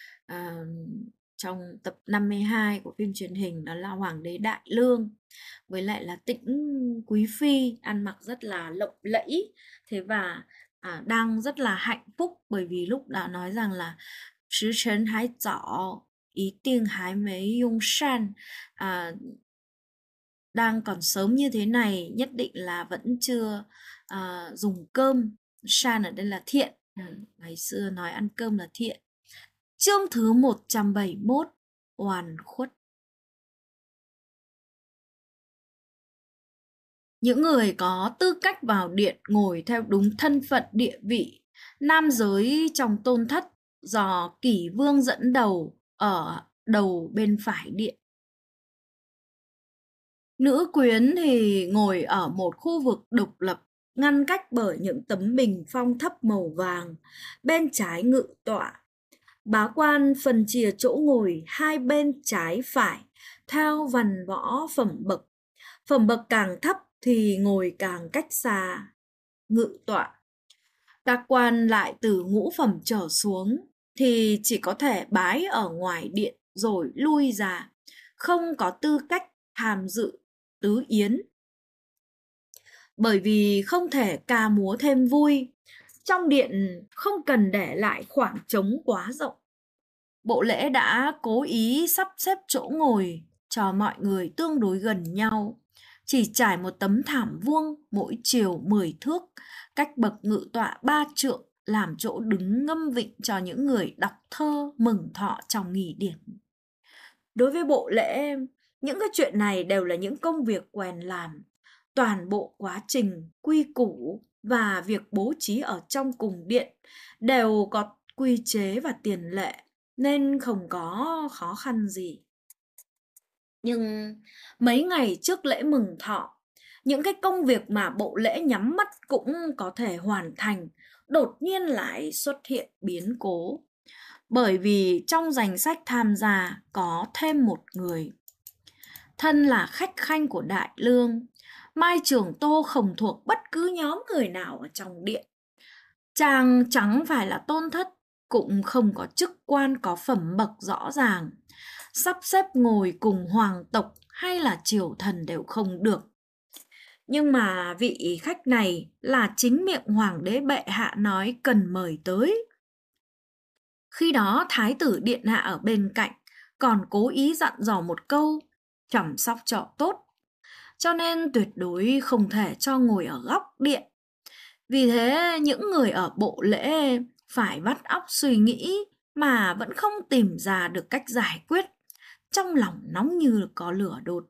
trong tập 52 của phim truyền hình, đó là Hoàng đế Đại Lương với lại là Tĩnh Quý Phi ăn mặc rất là lộng lẫy, thế và đang rất là hạnh phúc, bởi vì lúc đã nói rằng là Sứ Trấn hái Giỏ ý tiên hái mấy dung san, đang còn sớm như thế này nhất định là vẫn chưa dùng cơm. San ở đây là thiện, ngày xưa nói ăn cơm là thiện. Chương thứ 171, oan khuất. Những người có tư cách vào điện ngồi theo đúng thân phận địa vị, nam giới trong tôn thất do Kỷ Vương dẫn đầu ở đầu bên phải điện. Nữ quyến thì ngồi ở một khu vực độc lập, ngăn cách bởi những tấm bình phong thấp màu vàng, bên trái ngự tọa. Bá quan phân chia chỗ ngồi hai bên trái phải theo văn võ phẩm bậc. Phẩm bậc càng thấp thì ngồi càng cách xa ngự tọa. Các quan lại từ ngũ phẩm trở xuống thì chỉ có thể bái ở ngoài điện rồi lui ra, không có tư cách tham dự tứ yến. Bởi vì không thể ca múa thêm vui, trong điện không cần để lại khoảng trống quá rộng. Bộ lễ đã cố ý sắp xếp chỗ ngồi cho mọi người tương đối gần nhau, chỉ trải một tấm thảm vuông mỗi chiều 10 thước, cách bậc ngự tọa 3 trượng, làm chỗ đứng ngâm vịnh cho những người đọc thơ mừng thọ trong nghỉ điển. Đối với bộ lễ, những cái chuyện này đều là những công việc quen làm. Toàn bộ quá trình, quy củ và việc bố trí ở trong cùng điện đều có quy chế và tiền lệ, nên không có khó khăn gì. Nhưng mấy ngày trước lễ mừng thọ, những cái công việc mà bộ lễ nhắm mắt cũng có thể hoàn thành, đột nhiên lại xuất hiện biến cố. Bởi vì trong danh sách tham gia có thêm một người. Thân là khách khanh của Đại Lương, Mai Trường Tô không thuộc bất cứ nhóm người nào ở trong điện. Chàng chẳng phải là tôn thất, cũng không có chức quan có phẩm bậc rõ ràng. Sắp xếp ngồi cùng hoàng tộc hay là triều thần đều không được. Nhưng mà vị khách này là chính miệng hoàng đế bệ hạ nói cần mời tới. Khi đó thái tử điện hạ ở bên cạnh còn cố ý dặn dò một câu: chăm sóc cho tốt, cho nên tuyệt đối không thể cho ngồi ở góc điện. Vì thế những người ở bộ lễ phải vắt óc suy nghĩ mà vẫn không tìm ra được cách giải quyết, trong lòng nóng như có lửa đốt.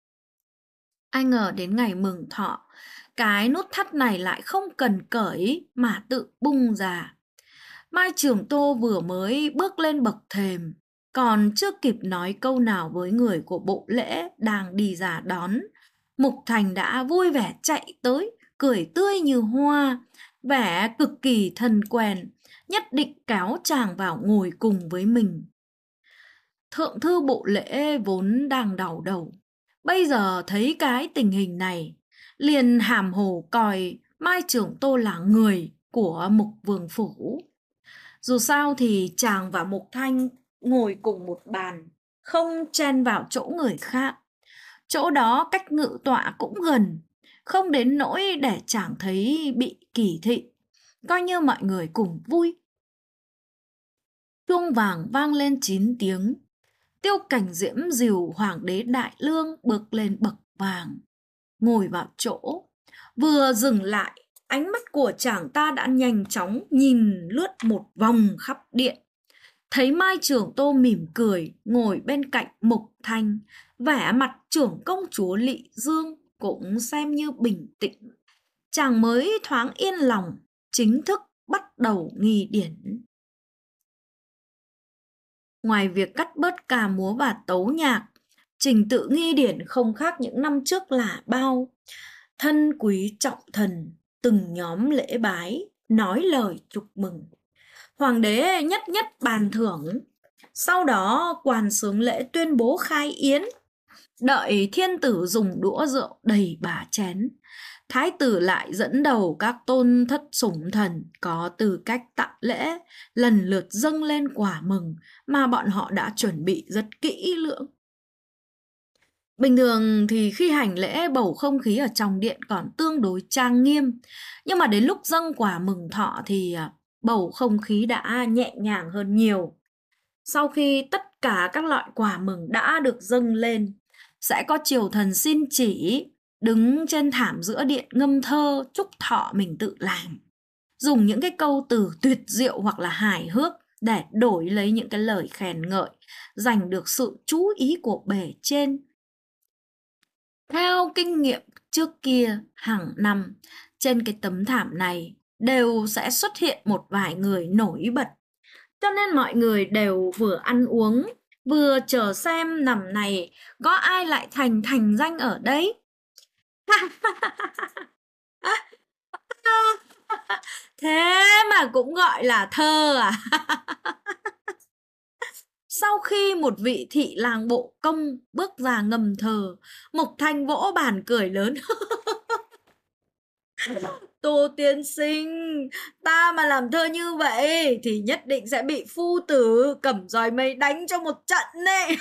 Ai ngờ đến ngày mừng thọ, cái nút thắt này lại không cần cởi mà tự bung ra. Mai Trường Tô vừa mới bước lên bậc thềm, còn chưa kịp nói câu nào với người của bộ lễ đang đi ra đón, Mục Thành đã vui vẻ chạy tới, cười tươi như hoa, vẻ cực kỳ thân quen, nhất định kéo chàng vào ngồi cùng với mình. Thượng thư bộ lễ vốn đang đau đầu, bây giờ thấy cái tình hình này, liền hàm hồ coi Mai Trưởng Tô là người của Mục Vương Phủ. Dù sao thì chàng và Mục Thanh ngồi cùng một bàn, không chen vào chỗ người khác. Chỗ đó cách ngự tọa cũng gần, không đến nỗi để chàng thấy bị kỳ thị, coi như mọi người cùng vui. Chuông vàng vang lên 9 tiếng, Tiêu Cảnh Diễm dìu Hoàng đế Đại Lương bước lên bậc vàng, ngồi vào chỗ. Vừa dừng lại, ánh mắt của chàng ta đã nhanh chóng nhìn lướt một vòng khắp điện. Thấy Mai Trưởng Tô mỉm cười ngồi bên cạnh Mục Thanh, vẻ mặt trưởng công chúa Lị Dương cũng xem như bình tĩnh. Chàng mới thoáng yên lòng, chính thức bắt đầu nghi điển. Ngoài việc cắt bớt ca múa và tấu nhạc, trình tự nghi điển không khác những năm trước là bao. Thân quý trọng thần, từng nhóm lễ bái, nói lời chúc mừng. Hoàng đế nhất nhất bàn thưởng, sau đó quan xướng lễ tuyên bố khai yến. Đợi thiên tử dùng đũa rượu đầy bả chén, thái tử lại dẫn đầu các tôn thất sủng thần có tư cách tặng lễ, lần lượt dâng lên quả mừng mà bọn họ đã chuẩn bị rất kỹ lưỡng. Bình thường thì khi hành lễ, bầu không khí ở trong điện còn tương đối trang nghiêm, nhưng mà đến lúc dâng quả mừng thọ thì bầu không khí đã nhẹ nhàng hơn nhiều. Sau khi tất cả các loại quả mừng đã được dâng lên, sẽ có triều thần xin chỉ đứng trên thảm giữa điện ngâm thơ chúc thọ mình tự làm, dùng những cái câu từ tuyệt diệu hoặc là hài hước để đổi lấy những cái lời khen ngợi, giành được sự chú ý của bề trên. Theo kinh nghiệm trước kia, hàng năm trên cái tấm thảm này đều sẽ xuất hiện một vài người nổi bật, cho nên mọi người đều vừa ăn uống vừa chờ xem năm này có ai lại thành danh ở đấy. Thế mà cũng gọi là thơ à? Sau khi một vị thị lang bộ công bước ra ngâm thơ, Mục Thanh vỗ bàn cười lớn. Tô tiên sinh, ta mà làm thơ như vậy thì nhất định sẽ bị phu tử cầm roi mây đánh cho một trận đấy.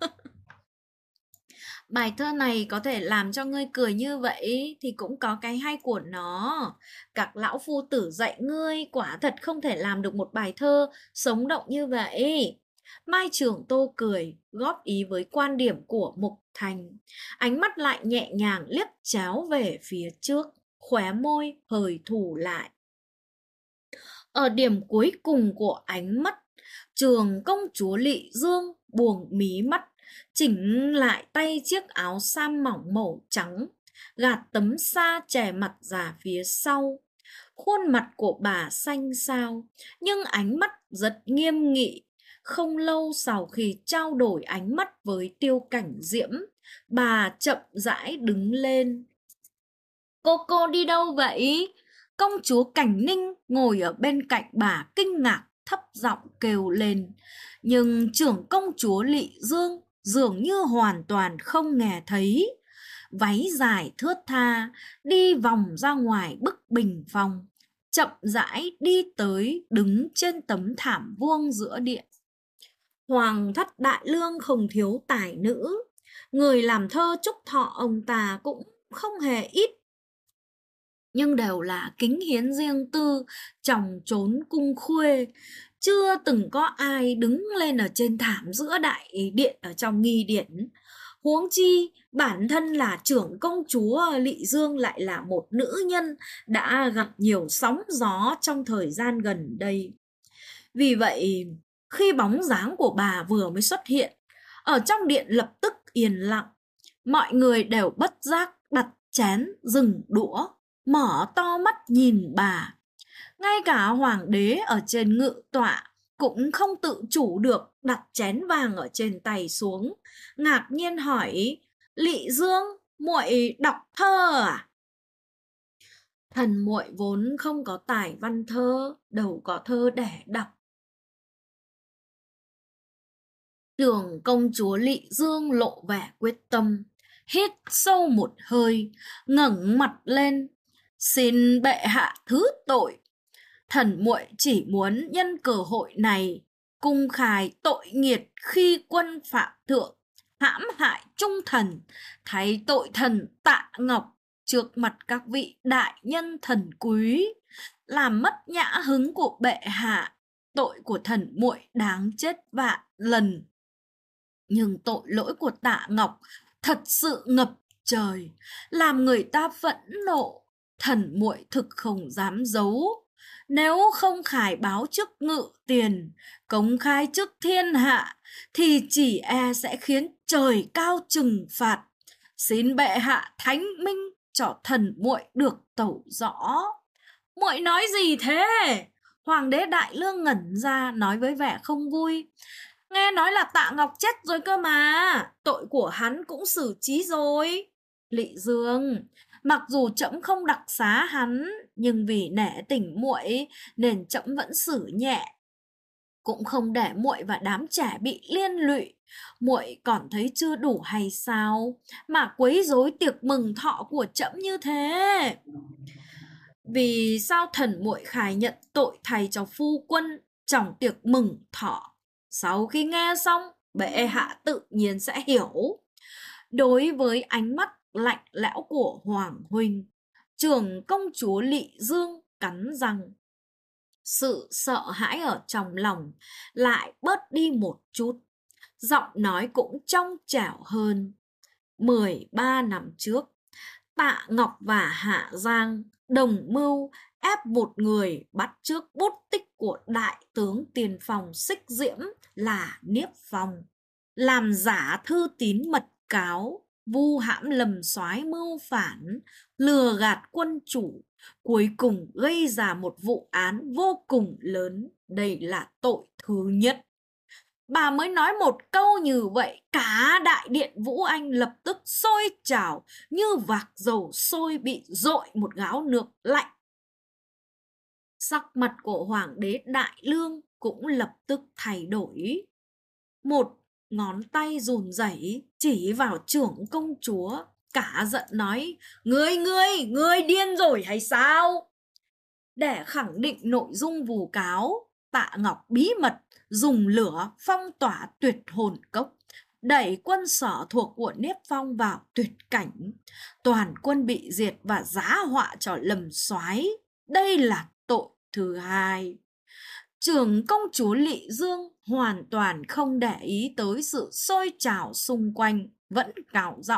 Bài thơ này có thể làm cho ngươi cười như vậy thì cũng có cái hay của nó. Các lão phu tử dạy ngươi quả thật không thể làm được một bài thơ sống động như vậy. Mai Trưởng Tô cười, góp ý với quan điểm của Mục Thanh. Ánh mắt lại nhẹ nhàng liếc chéo về phía trước, khóe môi hơi thủ lại. Ở điểm cuối cùng của ánh mắt, Trường công chúa Lị Dương buông mí mắt, chỉnh lại tay chiếc áo sam mỏng màu trắng, gạt tấm sa che mặt ra phía sau. Khuôn mặt của bà xanh xao, nhưng ánh mắt rất nghiêm nghị. Không lâu sau khi trao đổi ánh mắt với Tiêu Cảnh Diễm, bà chậm rãi đứng lên. Cô đi đâu vậy? Công chúa Cảnh Ninh ngồi ở bên cạnh bà kinh ngạc thấp giọng kêu lên. Nhưng trưởng công chúa Lị Dương dường như hoàn toàn không nghe thấy. Váy dài thướt tha, đi vòng ra ngoài bức bình phong, chậm rãi đi tới đứng trên tấm thảm vuông giữa điện. Hoàng thất Đại Lương không thiếu tài nữ, người làm thơ chúc thọ ông ta cũng không hề ít, nhưng đều là kính hiến riêng tư, trong chốn cung khuê. Chưa từng có ai đứng lên ở trên thảm giữa đại điện ở trong nghi điển. Huống chi bản thân là trưởng công chúa Lị Dương lại là một nữ nhân đã gặp nhiều sóng gió trong thời gian gần đây. Vì vậy, khi bóng dáng của bà vừa mới xuất hiện, ở trong điện lập tức yên lặng. Mọi người đều bất giác đặt chén dừng đũa, mở to mắt nhìn bà. Ngay cả hoàng đế ở trên ngự tọa cũng không tự chủ được đặt chén vàng ở trên tay xuống, ngạc nhiên hỏi: Lị Dương, muội đọc thơ à? Thần muội vốn không có tài văn thơ, đâu có thơ để đọc. Tưởng công chúa Lị Dương lộ vẻ quyết tâm, hít sâu một hơi, ngẩng mặt lên, xin bệ hạ thứ tội. Thần muội chỉ muốn nhân cơ hội này cung khai tội nghiệt khi quân phạm thượng, hãm hại trung thần, thay tội thần Tạ Ngọc trước mặt các vị đại nhân thần quý, làm mất nhã hứng của bệ hạ. Tội của thần muội đáng chết vạn lần, nhưng tội lỗi của Tạ Ngọc thật sự ngập trời, làm người ta phẫn nộ. Thần muội thực không dám giấu, nếu không khải báo trước ngự tiền, công khai trước thiên hạ, thì chỉ e sẽ khiến trời cao trừng phạt. Xin bệ hạ thánh minh cho thần muội được tẩu rõ. Muội nói gì thế? Hoàng đế Đại Lương ngẩn ra, nói với vẻ không vui. Nghe nói là Tạ Ngọc chết rồi cơ mà, tội của hắn cũng xử trí rồi. Lị Dương, mặc dù trẫm không đặc xá hắn, nhưng vì nể tình muội nên trẫm vẫn xử nhẹ, cũng không để muội và đám trẻ bị liên lụy. Muội còn thấy chưa đủ hay sao mà quấy rối tiệc mừng thọ của trẫm như thế? Vì sao thần muội khải nhận tội thay cho phu quân trong tiệc mừng thọ? Sau khi nghe xong, bệ hạ tự nhiên sẽ hiểu. Đối với ánh mắt lạnh lẽo của Hoàng huynh, trưởng công chúa Lị Dương cắn răng. Sự sợ hãi ở trong lòng lại bớt đi một chút, giọng nói cũng trong trẻo hơn. 13 năm trước, Tạ Ngọc và Hạ Giang đồng mưu ép một người bắt chước bút tích của đại tướng tiền phòng Xích Diễm là Niếp Phong, làm giả thư tín mật cáo, vu hãm Lầm Soái mưu phản, lừa gạt quân chủ, cuối cùng gây ra một vụ án vô cùng lớn. Đây là tội thứ nhất. Bà mới nói một câu như vậy, cả đại điện Vũ Anh lập tức sôi trào như vạc dầu sôi bị dội một gáo nước lạnh. Sắc mặt của Hoàng đế Đại Lương cũng lập tức thay đổi. Một ngón tay run rẩy chỉ vào trưởng công chúa, cả giận nói: Ngươi điên rồi hay sao? Để khẳng định nội dung vụ cáo, Tạ Ngọc bí mật dùng lửa phong tỏa Tuyệt Hồn Cốc, đẩy quân sở thuộc của Niếp Phong vào tuyệt cảnh. Toàn quân bị diệt và giá họa cho Lầm Soái. Đây là tội thứ hai. Trưởng công chúa Lị Dương hoàn toàn không để ý tới sự sôi trào xung quanh, vẫn cào giọng: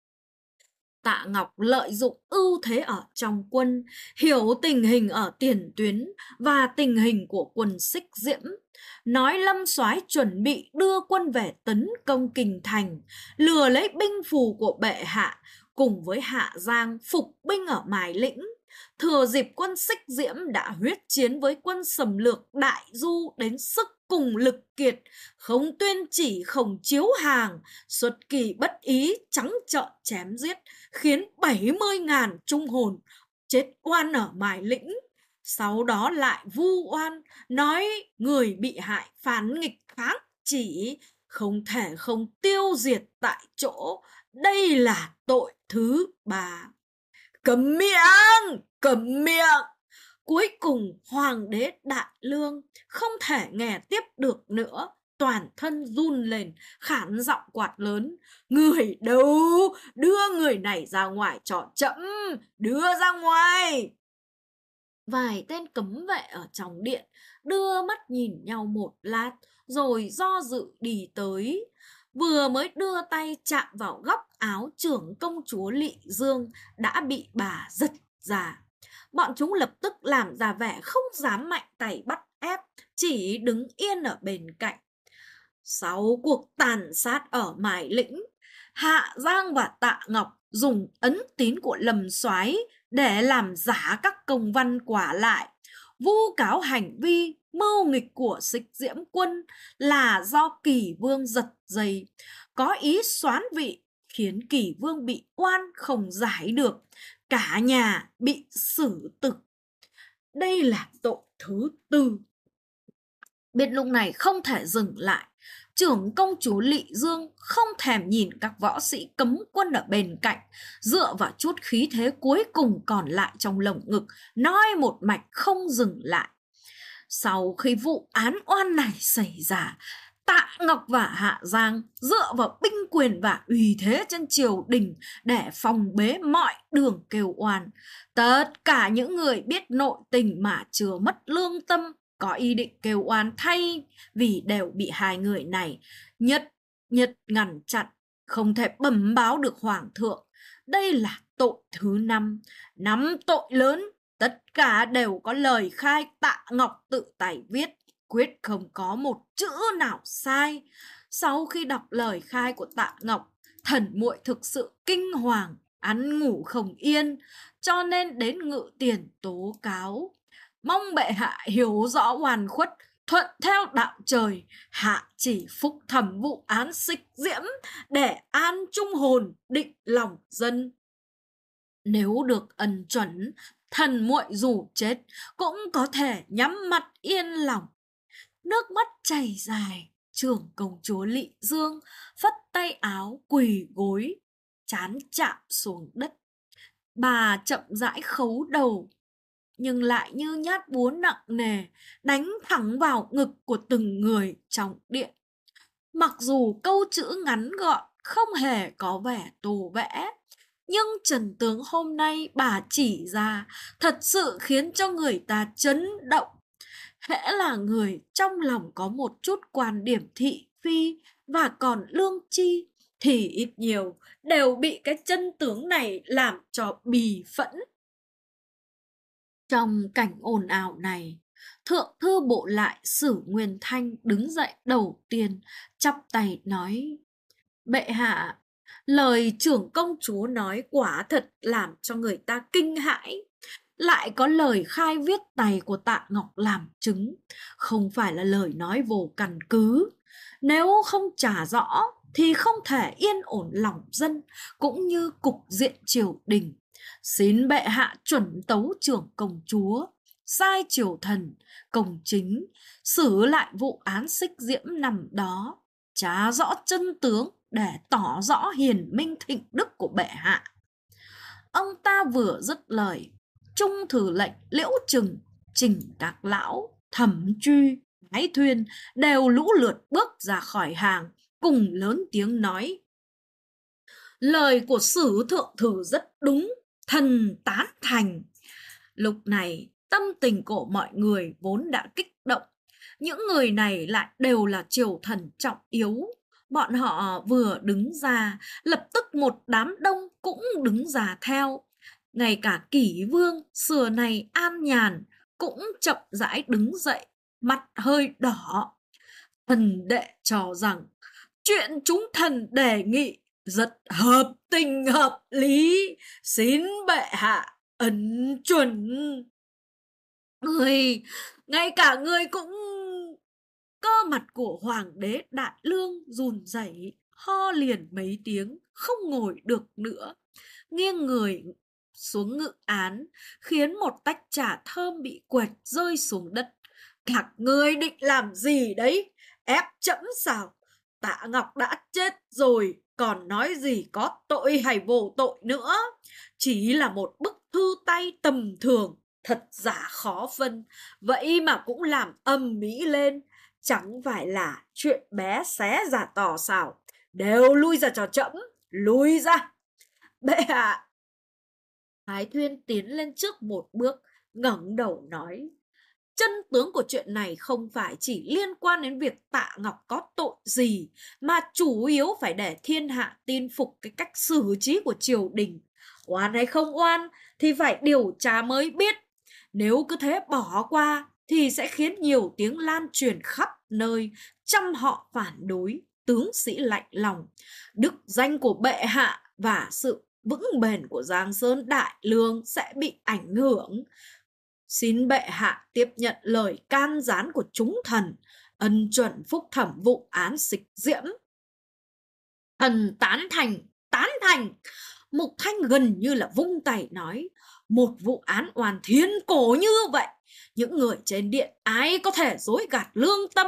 Tạ Ngọc lợi dụng ưu thế ở trong quân, hiểu tình hình ở tiền tuyến và tình hình của quân Xích Diễm, nói Lâm Soái chuẩn bị đưa quân về tấn công Kinh Thành, lừa lấy binh phù của bệ hạ, cùng với Hạ Giang phục binh ở Mài Lĩnh. Thừa dịp quân Xích Diễm đã huyết chiến với quân xâm lược Đại Du đến sức cùng lực kiệt, không tuyên chỉ không chiếu hàng, xuất kỳ bất ý trắng trợn chém giết, khiến 70.000 trung hồn chết oan ở Mài Lĩnh. Sau đó lại vu oan, nói người bị hại phản nghịch kháng chỉ, không thể không tiêu diệt tại chỗ. Đây là tội thứ ba. Cấm miệng! Cấm miệng! Cuối cùng Hoàng đế Đại Lương không thể nghe tiếp được nữa, toàn thân run lên, khản giọng quát lớn: Người đâu? Đưa người này ra ngoài cho trẫm! Đưa ra ngoài! Vài tên cấm vệ ở trong điện đưa mắt nhìn nhau một lát, rồi do dự đi tới. Vừa mới đưa tay chạm vào góc áo trưởng công chúa Lị Dương đã bị bà giật ra. Bọn chúng lập tức làm ra vẻ không dám mạnh tay bắt ép, chỉ đứng yên ở bên cạnh. Sau cuộc tàn sát ở Mài Lĩnh, Hạ Giang và Tạ Ngọc dùng ấn tín của Lầm Soái để làm giả các công văn quả lại, vu cáo hành vi mưu nghịch của Xích Diễm quân là do Kỳ Vương giật dây, có ý soán vị, khiến Kỳ Vương bị oan không giải được, cả nhà bị xử tử. Đây là tội thứ tư. Biết lúc này không thể dừng lại, Trưởng công chúa Lỵ Dương không thèm nhìn các võ sĩ cấm quân ở bên cạnh, dựa vào chút khí thế cuối cùng còn lại trong lồng ngực, nói một mạch không dừng lại. Sau khi vụ án oan này xảy ra, Tạ Ngọc và Hạ Giang dựa vào binh quyền và uy thế trên triều đình để phòng bế mọi đường kêu oan. Tất cả những người biết nội tình mà chưa mất lương tâm, có ý định kêu oan thay vì đều bị hai người này nhất ngăn chặn, không thể bẩm báo được hoàng thượng. Đây là tội thứ 5, 5 tội lớn, tất cả đều có lời khai Tạ Ngọc tự tay viết, quyết không có một chữ nào sai. Sau khi đọc lời khai của Tạ Ngọc, thần muội thực sự kinh hoàng, ăn ngủ không yên, cho nên đến ngự tiền tố cáo. Mong bệ hạ hiểu rõ oan khuất, thuận theo đạo trời, hạ chỉ phúc thẩm vụ án Xích Diễm để an trung hồn, định lòng dân. Nếu được ân chuẩn, thần muội dù chết cũng có thể nhắm mắt yên lòng. Nước mắt chảy dài, trưởng công chúa Lỵ Dương phất tay áo quỳ gối, trán chạm xuống đất. Bà chậm rãi khấu đầu, nhưng lại như nhát búa nặng nề đánh thẳng vào ngực của từng người trong điện. Mặc dù câu chữ ngắn gọn không hề có vẻ tô vẽ, nhưng trần tướng hôm nay bà chỉ ra thật sự khiến cho người ta chấn động. Hễ là người trong lòng có một chút quan điểm thị phi và còn lương tri thì ít nhiều đều bị cái chân tướng này làm cho bì phẫn. Trong cảnh ồn ào này, Thượng thư bộ lại Sử Nguyên Thanh đứng dậy đầu tiên, chắp tay nói: Bệ hạ, lời trưởng công chúa nói quả thật làm cho người ta kinh hãi. Lại có lời khai viết tay của Tạ Ngọc làm chứng, không phải là lời nói vô căn cứ. Nếu không trả rõ thì không thể yên ổn lòng dân cũng như cục diện triều đình. Xin bệ hạ chuẩn tấu trưởng công chúa, sai triều thần, công chính, xử lại vụ án Xích Diễm năm đó, trả rõ chân tướng để tỏ rõ hiền minh thịnh đức của bệ hạ. Ông ta vừa dứt lời, Trung Thư lệnh Liễu Trừng, Trình các lão, Thẩm Truy, Ái Thuyên đều lũ lượt bước ra khỏi hàng, cùng lớn tiếng nói: Lời của Sử thượng thư rất đúng, thần tán thành. Lúc này tâm tình của mọi người vốn đã kích động, những người này lại đều là triều thần trọng yếu. Bọn họ vừa đứng ra, lập tức một đám đông cũng đứng ra theo. Ngay cả Kỷ Vương xưa này an nhàn cũng chậm rãi đứng dậy, mặt hơi đỏ. Thần đệ cho rằng chuyện chúng thần đề nghị rất hợp tình hợp lý, xin bệ hạ ấn chuẩn. Ngay cả người cũng... Cơ mặt của hoàng đế Đại Lương run rẩy, ho liền mấy tiếng, không ngồi được nữa, nghiêng người xuống ngự án, khiến một tách trà thơm bị quệt rơi xuống đất. Các ngươi định làm gì đấy? Ép trẫm sao? Tạ Ngọc đã chết rồi, còn nói gì có tội hay vô tội nữa. Chỉ là một bức thư tay tầm thường, thật giả khó phân, vậy mà cũng làm ầm ĩ lên. Chẳng phải là chuyện bé xé giả tò sao? Đều lui ra cho trẫm, lui ra. Bệ hạ. Thái Thuyên tiến lên trước một bước, ngẩng đầu nói: Chân tướng của chuyện này không phải chỉ liên quan đến việc Tạ Ngọc có tội gì, mà chủ yếu phải để thiên hạ tin phục cái cách xử trí của triều đình. Oan hay không oan thì phải điều tra mới biết. Nếu cứ thế bỏ qua thì sẽ khiến nhiều tiếng lan truyền khắp nơi, trăm họ phản đối, tướng sĩ lạnh lòng. Đức danh của bệ hạ và sự vững bền của Giang Sơn Đại Lương sẽ bị ảnh hưởng. Xin bệ hạ tiếp nhận lời can gián của chúng thần, ân chuẩn phúc thẩm vụ án Xích Diễm. Thần tán thành, tán thành. Mục Thanh gần như là vung tay nói: Một vụ án oan thiên cổ như vậy, những người trên điện ai có thể dối gạt lương tâm?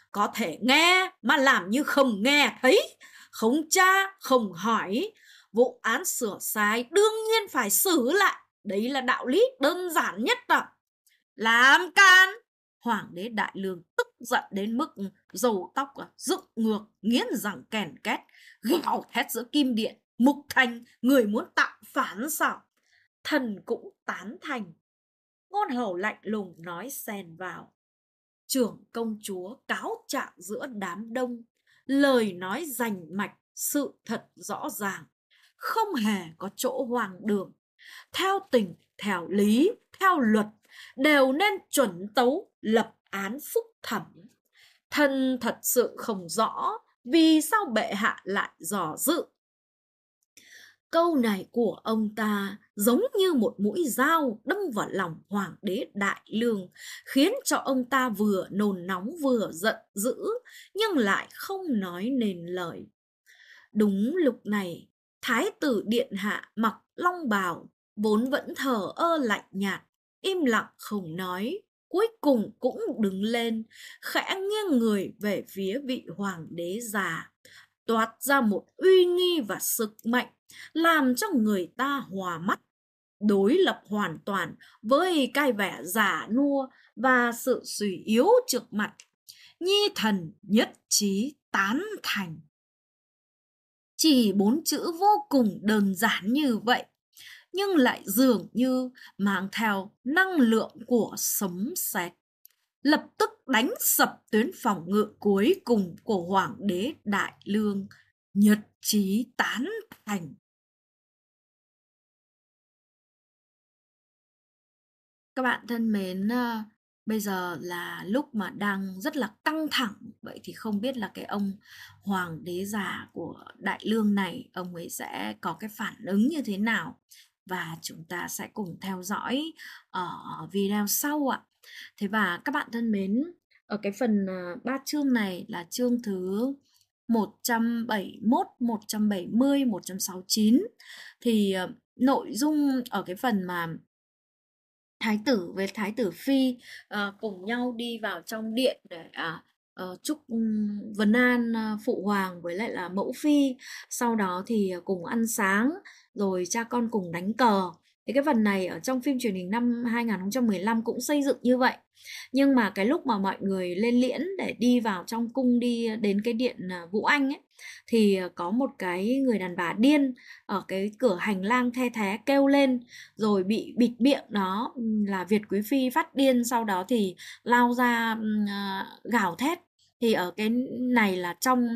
có thể nghe mà làm như không nghe thấy, không tra, không hỏi. Vụ án sửa sai đương nhiên phải xử lại, đấy là đạo lý đơn giản nhất ạ. Làm can! Hoàng đế Đại Lương tức giận đến mức râu tóc dựng ngược, nghiến răng kèn két, gào thét giữa kim điện. Mục Thành, người muốn tạo phản sao? Thần cũng tán thành. Ngôn hầu lạnh lùng nói xen vào. Trưởng công chúa cáo trạng giữa đám đông, lời nói rành mạch, sự thật rõ ràng, không hề có chỗ hoang đường. Theo tình, theo lý, theo luật, đều nên chuẩn tấu lập án phúc thẩm. Thần thật sự không rõ vì sao bệ hạ lại dò dự. Câu này của ông ta giống như một mũi dao đâm vào lòng Hoàng đế Đại Lương, khiến cho ông ta vừa nôn nóng vừa giận dữ, nhưng lại không nói nên lời. Đúng lúc này, Thái tử Điện Hạ mặc long bào, vốn vẫn thờ ơ lạnh nhạt, im lặng không nói, cuối cùng cũng đứng lên, khẽ nghiêng người về phía vị hoàng đế già, toát ra một uy nghi và sức mạnh, làm cho người ta hòa mắt, đối lập hoàn toàn với cái vẻ già nua và sự suy yếu trước mặt. Nhi thần nhất trí tán thành. Chỉ 4 chữ vô cùng đơn giản như vậy, nhưng lại dường như mang theo năng lượng của sấm sét, lập tức đánh sập tuyến phòng ngự cuối cùng của Hoàng đế Đại Lương. Nhất trí tán thành. Các bạn thân mến, bây giờ là lúc mà đang rất là căng thẳng. Vậy thì không biết là cái ông hoàng đế già của Đại Lương này, ông ấy sẽ có cái phản ứng như thế nào? Và chúng ta sẽ cùng theo dõi ở video sau ạ. Thế và các bạn thân mến, ở cái phần 3 chương này là chương thứ 171, 170, 169. Thì nội dung ở cái phần mà thái tử với thái tử phi cùng nhau đi vào trong điện để chúc vấn an phụ hoàng với lại là mẫu phi, sau đó thì cùng ăn sáng rồi cha con cùng đánh cờ. Thì cái phần này ở trong phim truyền hình năm 2015 cũng xây dựng như vậy. Nhưng mà cái lúc mà mọi người lên liễn để đi vào trong cung, đi đến cái điện Vũ Anh ấy, thì có một cái người đàn bà điên ở cái cửa hành lang the thé kêu lên, rồi bị bịt miệng, đó là Việt Quý Phi phát điên, sau đó thì lao ra gào thét. Thì ở cái này là trong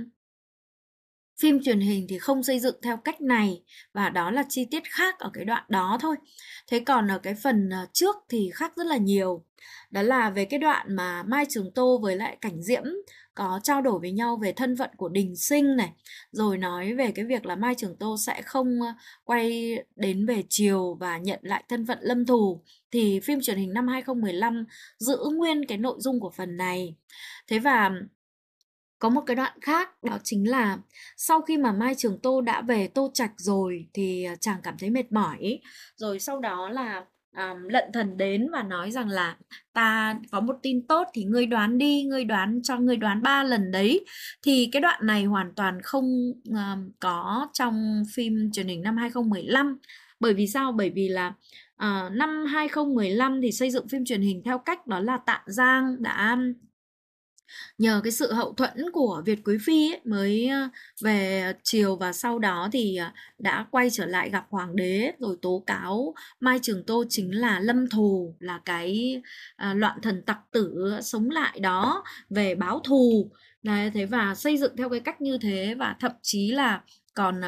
phim truyền hình thì không xây dựng theo cách này, và đó là chi tiết khác ở cái đoạn đó thôi. Thế còn ở cái phần trước thì khác rất là nhiều. Đó là về cái đoạn mà Mai Trường Tô với lại Cảnh Diễm có trao đổi với nhau về thân phận của Đình Sinh này, rồi nói về cái việc là Mai Trường Tô sẽ không quay đến về triều và nhận lại thân phận lâm thù. Thì phim truyền hình năm 2015 giữ nguyên cái nội dung của phần này. Thế và có một cái đoạn khác, đó chính là sau khi mà Mai Trường Tô đã về Tô Trạch rồi thì chàng cảm thấy mệt mỏi. Rồi sau đó là Lận Thần đến và nói rằng là ta có một tin tốt thì ngươi đoán đi, ngươi đoán, cho ngươi đoán 3 lần đấy. Thì cái đoạn này hoàn toàn không có trong phim truyền hình năm 2015. Bởi vì sao? Bởi vì là năm 2015 thì xây dựng phim truyền hình theo cách đó là Tạ Giang đã nhờ cái sự hậu thuẫn của Việt Quý Phi ấy, mới về triều, và sau đó thì đã quay trở lại gặp hoàng đế rồi tố cáo Mai Trường Tô chính là lâm thù, là cái loạn thần tặc tử sống lại đó, về báo thù. Đấy, thế và xây dựng theo cái cách như thế, và thậm chí là còn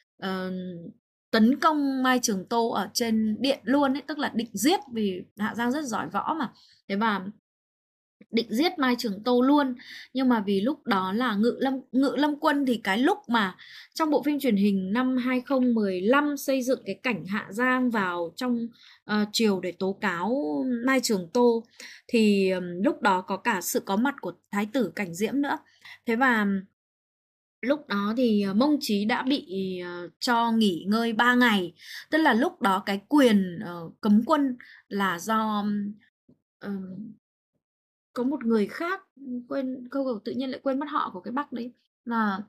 tấn công Mai Trường Tô ở trên điện luôn ấy, tức là định giết, vì Hạ Giang rất giỏi võ mà. Thế và định giết Mai Trường Tô luôn. Nhưng mà vì lúc đó là Ngự Lâm Quân, thì cái lúc mà trong bộ phim truyền hình năm 2015 xây dựng cái cảnh Hạ Giang vào trong triều để tố cáo Mai Trường Tô, thì lúc đó có cả sự có mặt của thái tử Cảnh Diễm nữa. Thế và lúc đó thì Mông Chí đã bị cho nghỉ ngơi 3 ngày. Tức là lúc đó cái quyền cấm quân là do có một người khác, quên câu tự nhiên lại quên mất họ của cái bác đấy. Là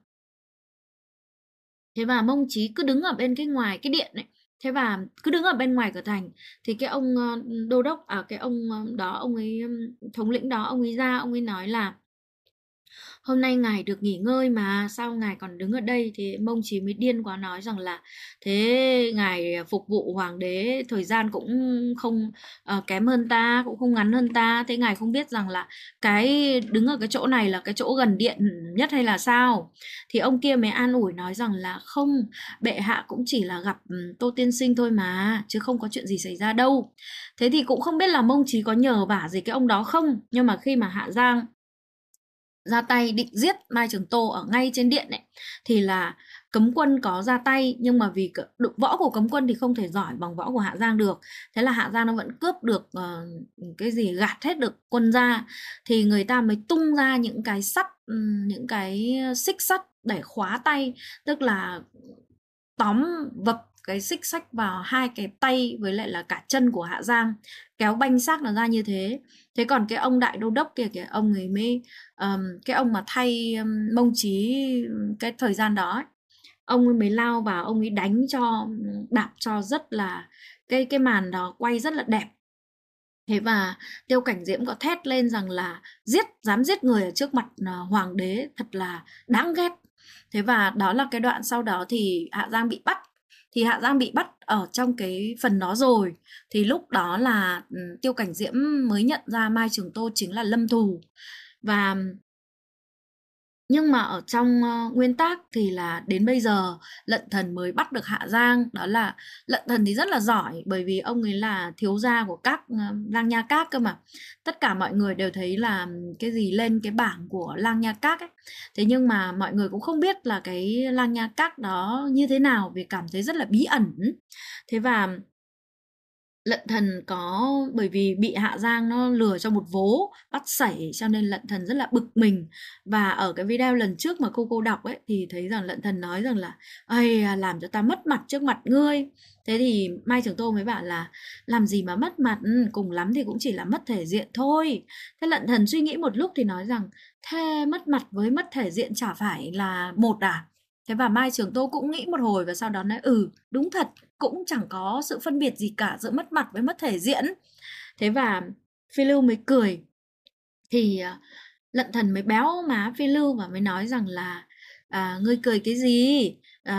thế và Mông Chí cứ đứng ở bên cái ngoài cái điện ấy. Thế và cứ đứng ở bên ngoài cửa thành thì cái ông đô đốc cái ông đó, ông ấy thống lĩnh đó, ông ấy ra, ông ấy nói là hôm nay ngài được nghỉ ngơi mà sao ngài còn đứng ở đây. Thì Mông Chí mới điên quá nói rằng là thế ngài phục vụ hoàng đế thời gian cũng không kém hơn ta, cũng không ngắn hơn ta, thế ngài không biết rằng là cái đứng ở cái chỗ này là cái chỗ gần điện nhất hay là sao. Thì ông kia mới an ủi nói rằng là không, bệ hạ cũng chỉ là gặp Tô tiên sinh thôi mà, chứ không có chuyện gì xảy ra đâu. Thế thì cũng không biết là Mông Chí có nhờ vả gì cái ông đó không, nhưng mà khi mà Hạ Giang ra tay định giết Mai Trường Tô ở ngay trên điện ấy, thì là cấm quân có ra tay, nhưng mà vì võ của cấm quân thì không thể giỏi bằng võ của Hạ Giang được. Thế là Hạ Giang nó vẫn cướp được cái gì, gạt hết được quân ra, thì người ta mới tung ra những cái sắt, những cái xích sắt để khóa tay, tức là tóm vập cái xích sắt vào hai cái tay với lại là cả chân của Hạ Giang, kéo banh xác nó ra như thế. Thế còn cái ông đại đô đốc kia kìa, ông ấy mới cái ông mà thay Mông Chí cái thời gian đó ấy, ông ấy mới lao vào, ông ấy đánh cho, đạp cho rất là cái màn đó quay rất là đẹp. Thế và Tiêu Cảnh Diễm có thét lên rằng là dám giết người ở trước mặt hoàng đế, thật là đáng ghét. Thế và đó là cái đoạn sau đó thì Hạ Giang bị bắt. Thì Hạ Giang bị bắt ở trong cái phần đó rồi, thì lúc đó là Tiêu Cảnh Diễm mới nhận ra Mai Trường Tô chính là Lâm Thù. Và nhưng mà ở trong nguyên tác thì là đến bây giờ Lận Thần mới bắt được Hạ Giang. Đó là Lận Thần thì rất là giỏi, bởi vì ông ấy là thiếu gia của các Lang Nha Các cơ mà. Tất cả mọi người đều thấy là cái gì lên cái bảng của Lang Nha Các ấy. Thế nhưng mà mọi người cũng không biết là cái Lang Nha Các đó như thế nào, vì cảm thấy rất là bí ẩn. Thế và Lận Thần có, bởi vì bị Hạ Giang nó lừa cho một vố bắt sảy, cho nên Lận Thần rất là bực mình. Và ở cái video lần trước mà cô đọc ấy thì thấy rằng Lận Thần nói rằng là ây, làm cho ta mất mặt trước mặt ngươi. Thế thì Mai Trường Tô mới bảo là làm gì mà mất mặt, cùng lắm thì cũng chỉ là mất thể diện thôi. Thế Lận Thần suy nghĩ một lúc thì nói rằng thế mất mặt với mất thể diện chả phải là một à. Thế và Mai Trường Tô cũng nghĩ một hồi và sau đó nói đúng thật, cũng chẳng có sự phân biệt gì cả giữa mất mặt với mất thể diện. Thế và Phi Lưu mới cười. Thì Lận Thần mới béo má Phi Lưu và mới nói rằng là ngươi cười cái gì?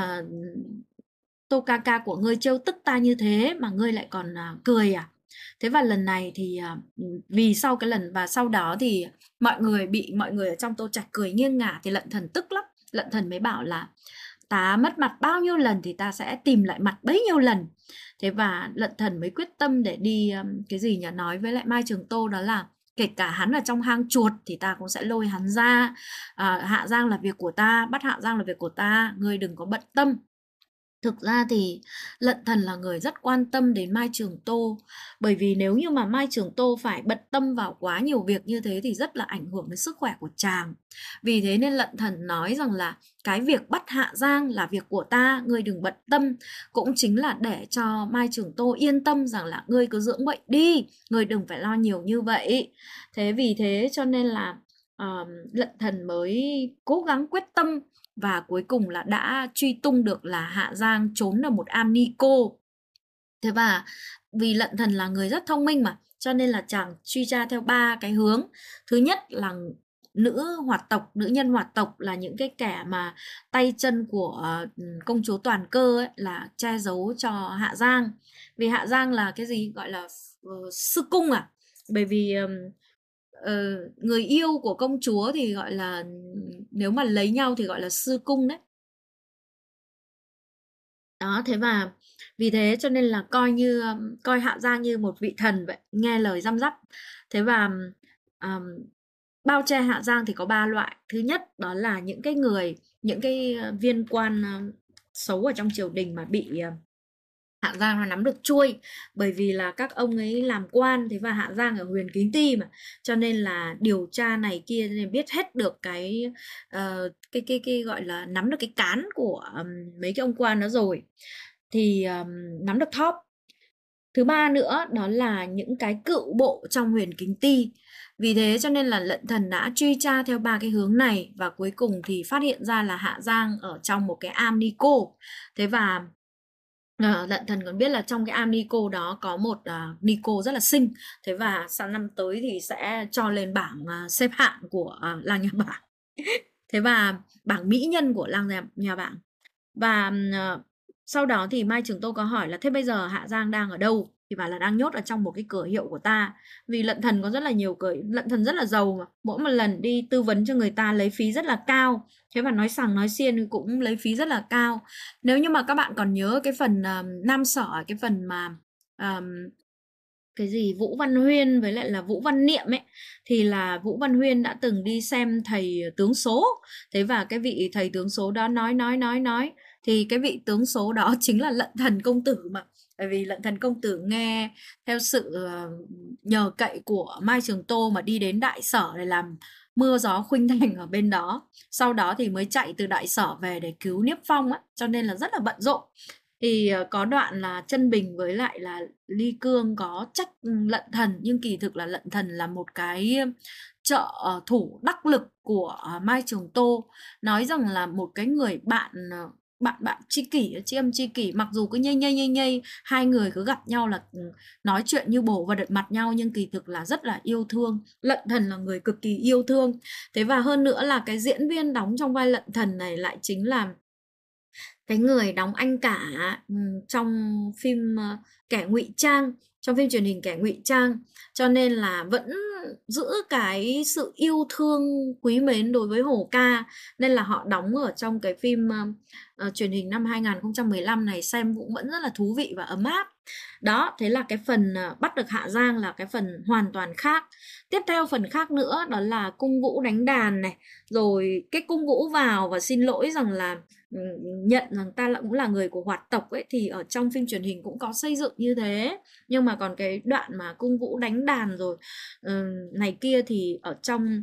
Tô ca ca của ngươi trêu tức ta như thế mà ngươi lại còn cười à? Thế và lần này thì vì sau cái lần và sau đó thì mọi người ở trong Tô Trạch cười nghiêng ngả, thì Lận Thần tức lắm. Lận Thần mới bảo là ta mất mặt bao nhiêu lần thì ta sẽ tìm lại mặt bấy nhiêu lần. Thế và Lận Thần mới quyết tâm để đi cái gì nhỉ, nói với lại Mai Trường Tô, đó là kể cả hắn ở trong hang chuột thì ta cũng sẽ lôi hắn ra. Hạ Giang là việc của ta, bắt Hạ Giang là việc của ta, ngươi đừng có bận tâm. Thực ra thì Lận Thần là người rất quan tâm đến Mai Trường Tô, bởi vì nếu như mà Mai Trường Tô phải bận tâm vào quá nhiều việc như thế thì rất là ảnh hưởng đến sức khỏe của chàng. Vì thế nên Lận Thần nói rằng là cái việc bắt Hạ Giang là việc của ta, ngươi đừng bận tâm, cũng chính là để cho Mai Trường Tô yên tâm rằng là ngươi cứ dưỡng bệnh đi, ngươi đừng phải lo nhiều như vậy. Thế vì thế cho nên là Lận Thần mới cố gắng quyết tâm và cuối cùng là đã truy tung được là Hạ Giang trốn ở một am ni cô. Thế và vì Lận Thần là người rất thông minh mà, cho nên là chàng truy tra theo ba cái hướng. Thứ nhất là nữ hoạt tộc, nữ nhân hoạt tộc là những cái kẻ mà tay chân của công chúa Toàn Cơ ấy, là che giấu cho Hạ Giang. Vì Hạ Giang là cái gì gọi là sư cung à? Bởi vì người yêu của công chúa thì gọi là, nếu mà lấy nhau thì gọi là sư cung đấy. Đó, thế và vì thế cho nên là coi Hạ Giang như một vị thần vậy, nghe lời răm rắp. Thế và um, bao che Hạ Giang thì có ba loại. Thứ nhất đó là những cái viên quan xấu ở trong triều đình mà bị Hạ Giang nó nắm được chuôi, bởi vì là các ông ấy làm quan, thế và Hạ Giang ở Huyền Kính Ty mà, cho nên là điều tra này kia nên biết hết được cái gọi là nắm được cái cán của mấy cái ông quan đó rồi, thì nắm được thóp. Thứ ba nữa đó là những cái cựu bộ trong huyền kính ti. Vì thế cho nên là Lận Thần đã truy tra theo ba cái hướng này và cuối cùng thì phát hiện ra là Hạ Giang ở trong một cái am Nico. Thế và Lận Thần còn biết là trong cái am Nico đó có một Nico rất là xinh. Thế và sang năm tới thì sẽ cho lên bảng xếp hạng của làng nhà bảng. Thế và bảng mỹ nhân của làng nhà bảng. Và sau đó thì Mai Trường Tô có hỏi là thế bây giờ Hạ Giang đang ở đâu? Thì bảo là đang nhốt ở trong một cái cửa hiệu của ta. Vì Lận Thần có rất là nhiều cửa, Lận Thần rất là giàu mà. Mỗi một lần đi tư vấn cho người ta lấy phí rất là cao. Thế và nói sằng nói xiên cũng lấy phí rất là cao. Nếu như mà các bạn còn nhớ cái phần Nam Sở, cái phần mà cái gì Vũ Văn Huyên với lại là Vũ Văn Niệm ấy, thì là Vũ Văn Huyên đã từng đi xem thầy tướng số. Thế và cái vị thầy tướng số đó nói thì cái vị tướng số đó chính là Lận Thần công tử mà. Bởi vì Lận Thần công tử nghe theo sự nhờ cậy của Mai Trường Tô mà đi đến Đại Sở để làm mưa gió khuynh thành ở bên đó. Sau đó thì mới chạy từ Đại Sở về để cứu Niếp Phong á, cho nên là rất là bận rộn. Thì có đoạn là Chân Bình với lại là Ly Cương có trách Lận Thần, nhưng kỳ thực là Lận Thần là một cái trợ thủ đắc lực của Mai Trường Tô, nói rằng là một cái người bạn bạn tri kỷ, tri âm tri kỷ, mặc dù cứ nhây, hai người cứ gặp nhau là nói chuyện như bổ và đợt mặt nhau, nhưng kỳ thực là rất là yêu thương. Lận Thần là người cực kỳ yêu thương. Thế và hơn nữa là cái diễn viên đóng trong vai Lận Thần này lại chính là cái người đóng anh cả trong phim Kẻ Ngụy Trang, trong phim truyền hình Kẻ Ngụy Trang, cho nên là vẫn giữ cái sự yêu thương quý mến đối với Hổ Ca, nên là họ đóng ở trong cái phim truyền hình năm 2015 này xem cũng vẫn rất là thú vị và ấm áp. Đó, thế là cái phần bắt được Hạ Giang là cái phần hoàn toàn khác. Tiếp theo phần khác nữa đó là Cung Vũ đánh đàn này, rồi cái Cung Vũ vào và xin lỗi rằng là nhận rằng ta cũng là người của Hoạt tộc ấy, thì ở trong phim truyền hình cũng có xây dựng như thế. Nhưng mà còn cái đoạn mà Cung Vũ đánh đàn rồi này kia thì ở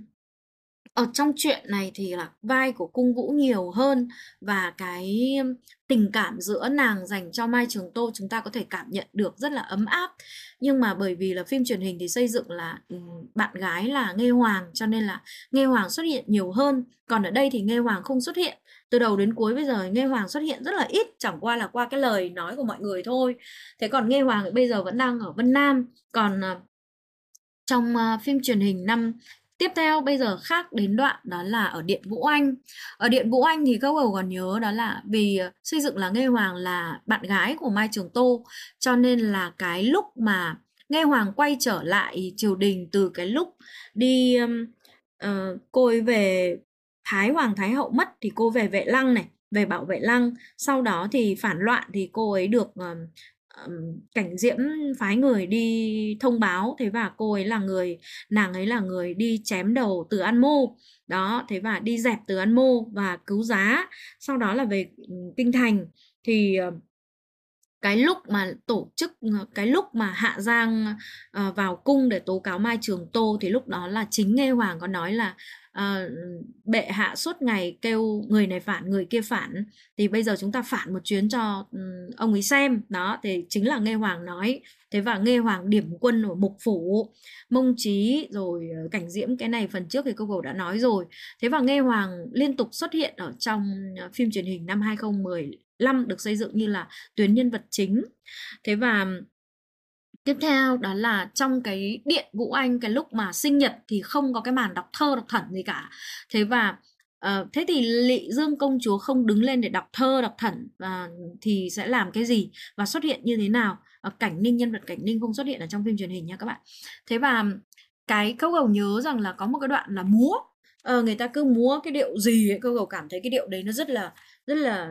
trong chuyện này thì là vai của Cung Vũ nhiều hơn, và cái tình cảm giữa nàng dành cho Mai Trường Tô chúng ta có thể cảm nhận được rất là ấm áp. Nhưng mà bởi vì là phim truyền hình thì xây dựng là bạn gái là Nghê Hoàng, cho nên là Nghê Hoàng xuất hiện nhiều hơn. Còn ở đây thì Nghê Hoàng không xuất hiện. Từ đầu đến cuối bây giờ Nghê Hoàng xuất hiện rất là ít, chẳng qua là qua cái lời nói của mọi người thôi. Thế còn Nghê Hoàng bây giờ vẫn đang ở Vân Nam. Còn trong phim truyền hình năm tiếp theo bây giờ khác đến đoạn đó là ở Điện Vũ Anh. Ở Điện Vũ Anh thì các cậu còn nhớ đó là vì xây dựng là Nghê Hoàng là bạn gái của Mai Trường Tô, cho nên là cái lúc mà Nghê Hoàng quay trở lại triều đình từ cái lúc đi cô ấy về Thái Hoàng Thái Hậu mất thì cô về Vệ Lăng này, về bảo vệ Lăng. Sau đó thì phản loạn thì cô ấy được Cảnh Diễm phái người đi thông báo. Thế và nàng ấy là người đi chém đầu Từ An Mô đó. Thế và đi dẹp Từ An Mô và cứu giá. Sau đó là về kinh thành thì cái lúc mà tổ chức, cái lúc mà Hạ Giang vào cung để tố cáo Mai Trường Tô thì lúc đó là chính Nghê Hoàng có nói là bệ hạ suốt ngày kêu người này phản người kia phản, thì bây giờ chúng ta phản một chuyến cho ông ấy xem. Đó thì chính là Nghê Hoàng nói. Thế và Nghê Hoàng điểm quân ở Mục Phủ, Mông Trí rồi Cảnh Diễm, cái này phần trước thì cô Cầu đã nói rồi. Thế và Nghê Hoàng liên tục xuất hiện ở trong phim truyền hình năm 2015 được xây dựng như là tuyến nhân vật chính. Thế và tiếp theo đó là trong cái Điện Vũ Anh, cái lúc mà sinh nhật thì không có cái màn đọc thơ đọc thẩn gì cả. Thế và thế thì Lị Dương công chúa không đứng lên để đọc thơ đọc thẩn thì sẽ làm cái gì và xuất hiện như thế nào? Cảnh Ninh, nhân vật Cảnh Ninh không xuất hiện ở trong phim truyền hình nha các bạn. Thế và cái câu Cầu nhớ rằng là có một cái đoạn là múa, người ta cứ múa cái điệu gì ấy, câu Cầu cảm thấy cái điệu đấy nó rất là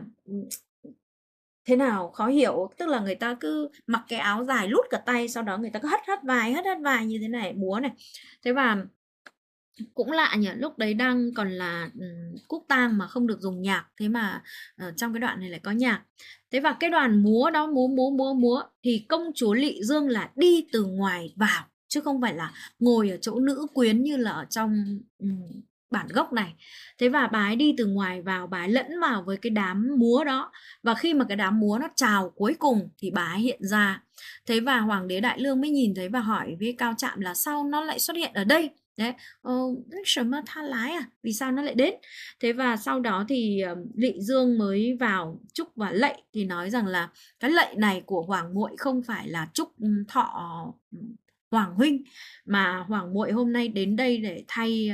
thế nào khó hiểu, tức là người ta cứ mặc cái áo dài lút cả tay, sau đó người ta cứ hất vai như thế này, múa này. Thế và cũng lạ nhỉ, lúc đấy đang còn là quốc tang mà không được dùng nhạc, thế mà trong cái đoạn này lại có nhạc. Thế và cái đoàn múa đó múa thì công chúa Lị Dương là đi từ ngoài vào chứ không phải là ngồi ở chỗ nữ quyến như là ở trong bản gốc này. Thế và bà ấy đi từ ngoài vào, bà ấy lẫn vào với cái đám múa đó, và khi mà cái đám múa nó chào cuối cùng thì bà ấy hiện ra. Thế và Hoàng đế Đại Lương mới nhìn thấy và hỏi với Cao Trạm là sao nó lại xuất hiện ở đây. Đấy, tha lái à, vì sao nó lại đến. Thế và sau đó thì Lỵ Dương mới vào chúc và lạy, thì nói rằng là cái lạy này của Hoàng muội không phải là chúc thọ Hoàng huynh, mà Hoàng muội hôm nay đến đây để thay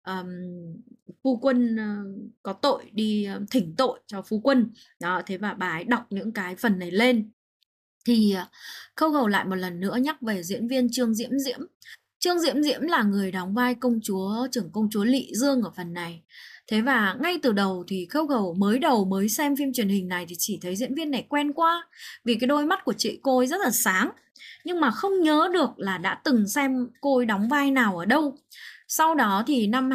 phu quân có tội đi thỉnh tội cho phu quân đó. Thế và bà ấy đọc những cái phần này lên. Thì Khâu Hầu lại một lần nữa nhắc về diễn viên Trương Diễm Diễm. Trương Diễm Diễm là người đóng vai trưởng công chúa Lỵ Dương ở phần này. Thế và ngay từ đầu thì Khâu Hầu mới xem phim truyền hình này thì chỉ thấy diễn viên này quen quá, vì cái đôi mắt của cô ấy rất là sáng, nhưng mà không nhớ được là đã từng xem cô ấy đóng vai nào ở đâu. Sau đó thì năm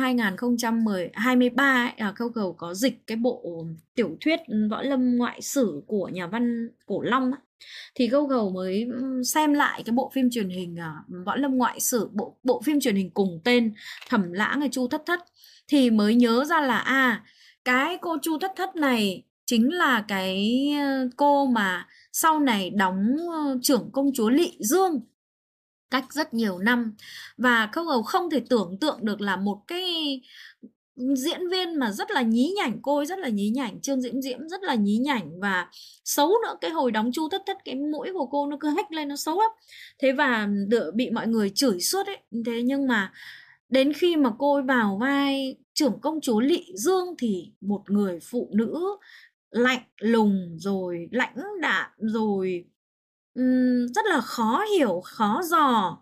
2023 Khâu Hầu có dịch cái bộ tiểu thuyết Võ Lâm Ngoại Sử của nhà văn Cổ Long, thì Khâu Hầu mới xem lại cái bộ phim truyền hình Võ Lâm Ngoại Sử, bộ phim truyền hình cùng tên Thẩm Lãng hay Chu Thất Thất, thì mới nhớ ra là cái cô Chu Thất Thất này chính là cái cô mà sau này đóng trưởng công chúa Lỵ Dương cách rất nhiều năm. Và Khâu Hầu không thể tưởng tượng được là một cái diễn viên mà rất là nhí nhảnh, cô ấy rất là nhí nhảnh, Trương Diễm Diễm rất là nhí nhảnh và xấu nữa. Cái hồi đóng Chu Thất Thất cái mũi của cô nó cứ hách lên, nó xấu lắm. Thế và bị mọi người chửi suốt ấy. Thế nhưng mà đến khi mà cô ấy vào vai trưởng công chúa Lỵ Dương thì một người phụ nữ lạnh lùng rồi lãnh đạm rồi rất là khó hiểu, khó dò,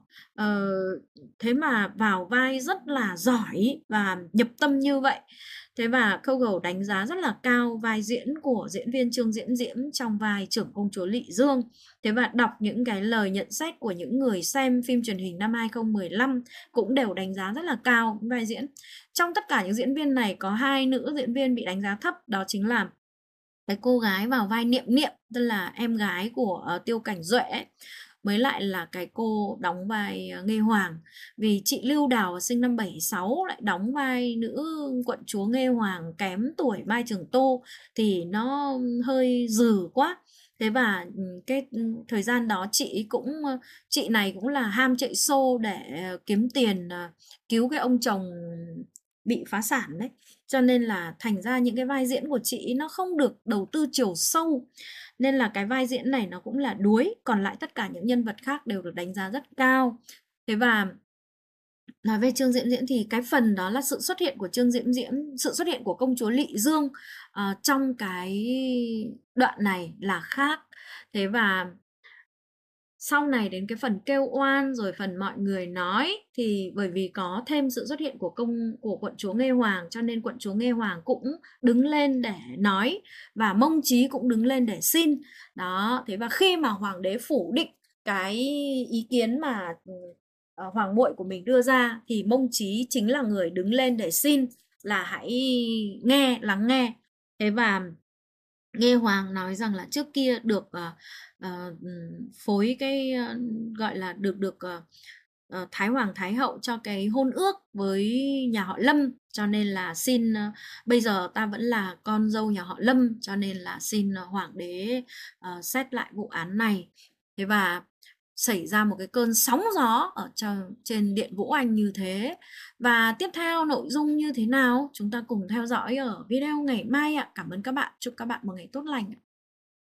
thế mà vào vai rất là giỏi và nhập tâm như vậy. Thế và Khâu Hầu đánh giá rất là cao vai diễn của diễn viên Trương Diễm Diễm trong vai trưởng công chúa Lỵ Dương. Thế và đọc những cái lời nhận xét của những người xem phim truyền hình năm 2015 cũng đều đánh giá rất là cao vai diễn. Trong tất cả những diễn viên này có 2 nữ diễn viên bị đánh giá thấp, đó chính là cái cô gái vào vai Niệm Niệm, tức là em gái của Tiêu Cảnh Duệ ấy, mới lại là cái cô đóng vai Nghê Hoàng. Vì chị Lưu Đào sinh năm 76 lại đóng vai nữ quận chúa Nghê Hoàng kém tuổi Mai Trường Tô thì nó hơi dừ quá. Thế và cái thời gian đó chị này cũng là ham chạy show để kiếm tiền cứu cái ông chồng bị phá sản đấy, cho nên là thành ra những cái vai diễn của chị nó không được đầu tư chiều sâu, nên là cái vai diễn này nó cũng là đuối. Còn lại tất cả những nhân vật khác đều được đánh giá rất cao. Thế và nói về Trương Diễm Diễm thì cái phần đó là sự xuất hiện của Trương Diễm Diễm, sự xuất hiện của công chúa Lỵ Dương trong cái đoạn này là khác. Thế và sau này đến cái phần kêu oan rồi phần mọi người nói thì bởi vì có thêm sự xuất hiện của quận chúa Nghê Hoàng, cho nên quận chúa Nghê Hoàng cũng đứng lên để nói và Mông Chí cũng đứng lên để xin. Đó, thế và khi mà hoàng đế phủ định cái ý kiến mà hoàng muội của mình đưa ra thì Mông Chí chính là người đứng lên để xin là hãy lắng nghe. Thế và Nghê Hoàng nói rằng là trước kia được phối cái gọi là được Thái Hoàng Thái Hậu cho cái hôn ước với nhà họ Lâm, cho nên là xin bây giờ ta vẫn là con dâu nhà họ Lâm, cho nên là xin hoàng đế xét lại vụ án này. Thế và xảy ra một cái cơn sóng gió ở trên Điện Vũ Anh như thế. Và tiếp theo nội dung như thế nào chúng ta cùng theo dõi ở video ngày mai ạ. Cảm ơn các bạn, chúc các bạn một ngày tốt lành.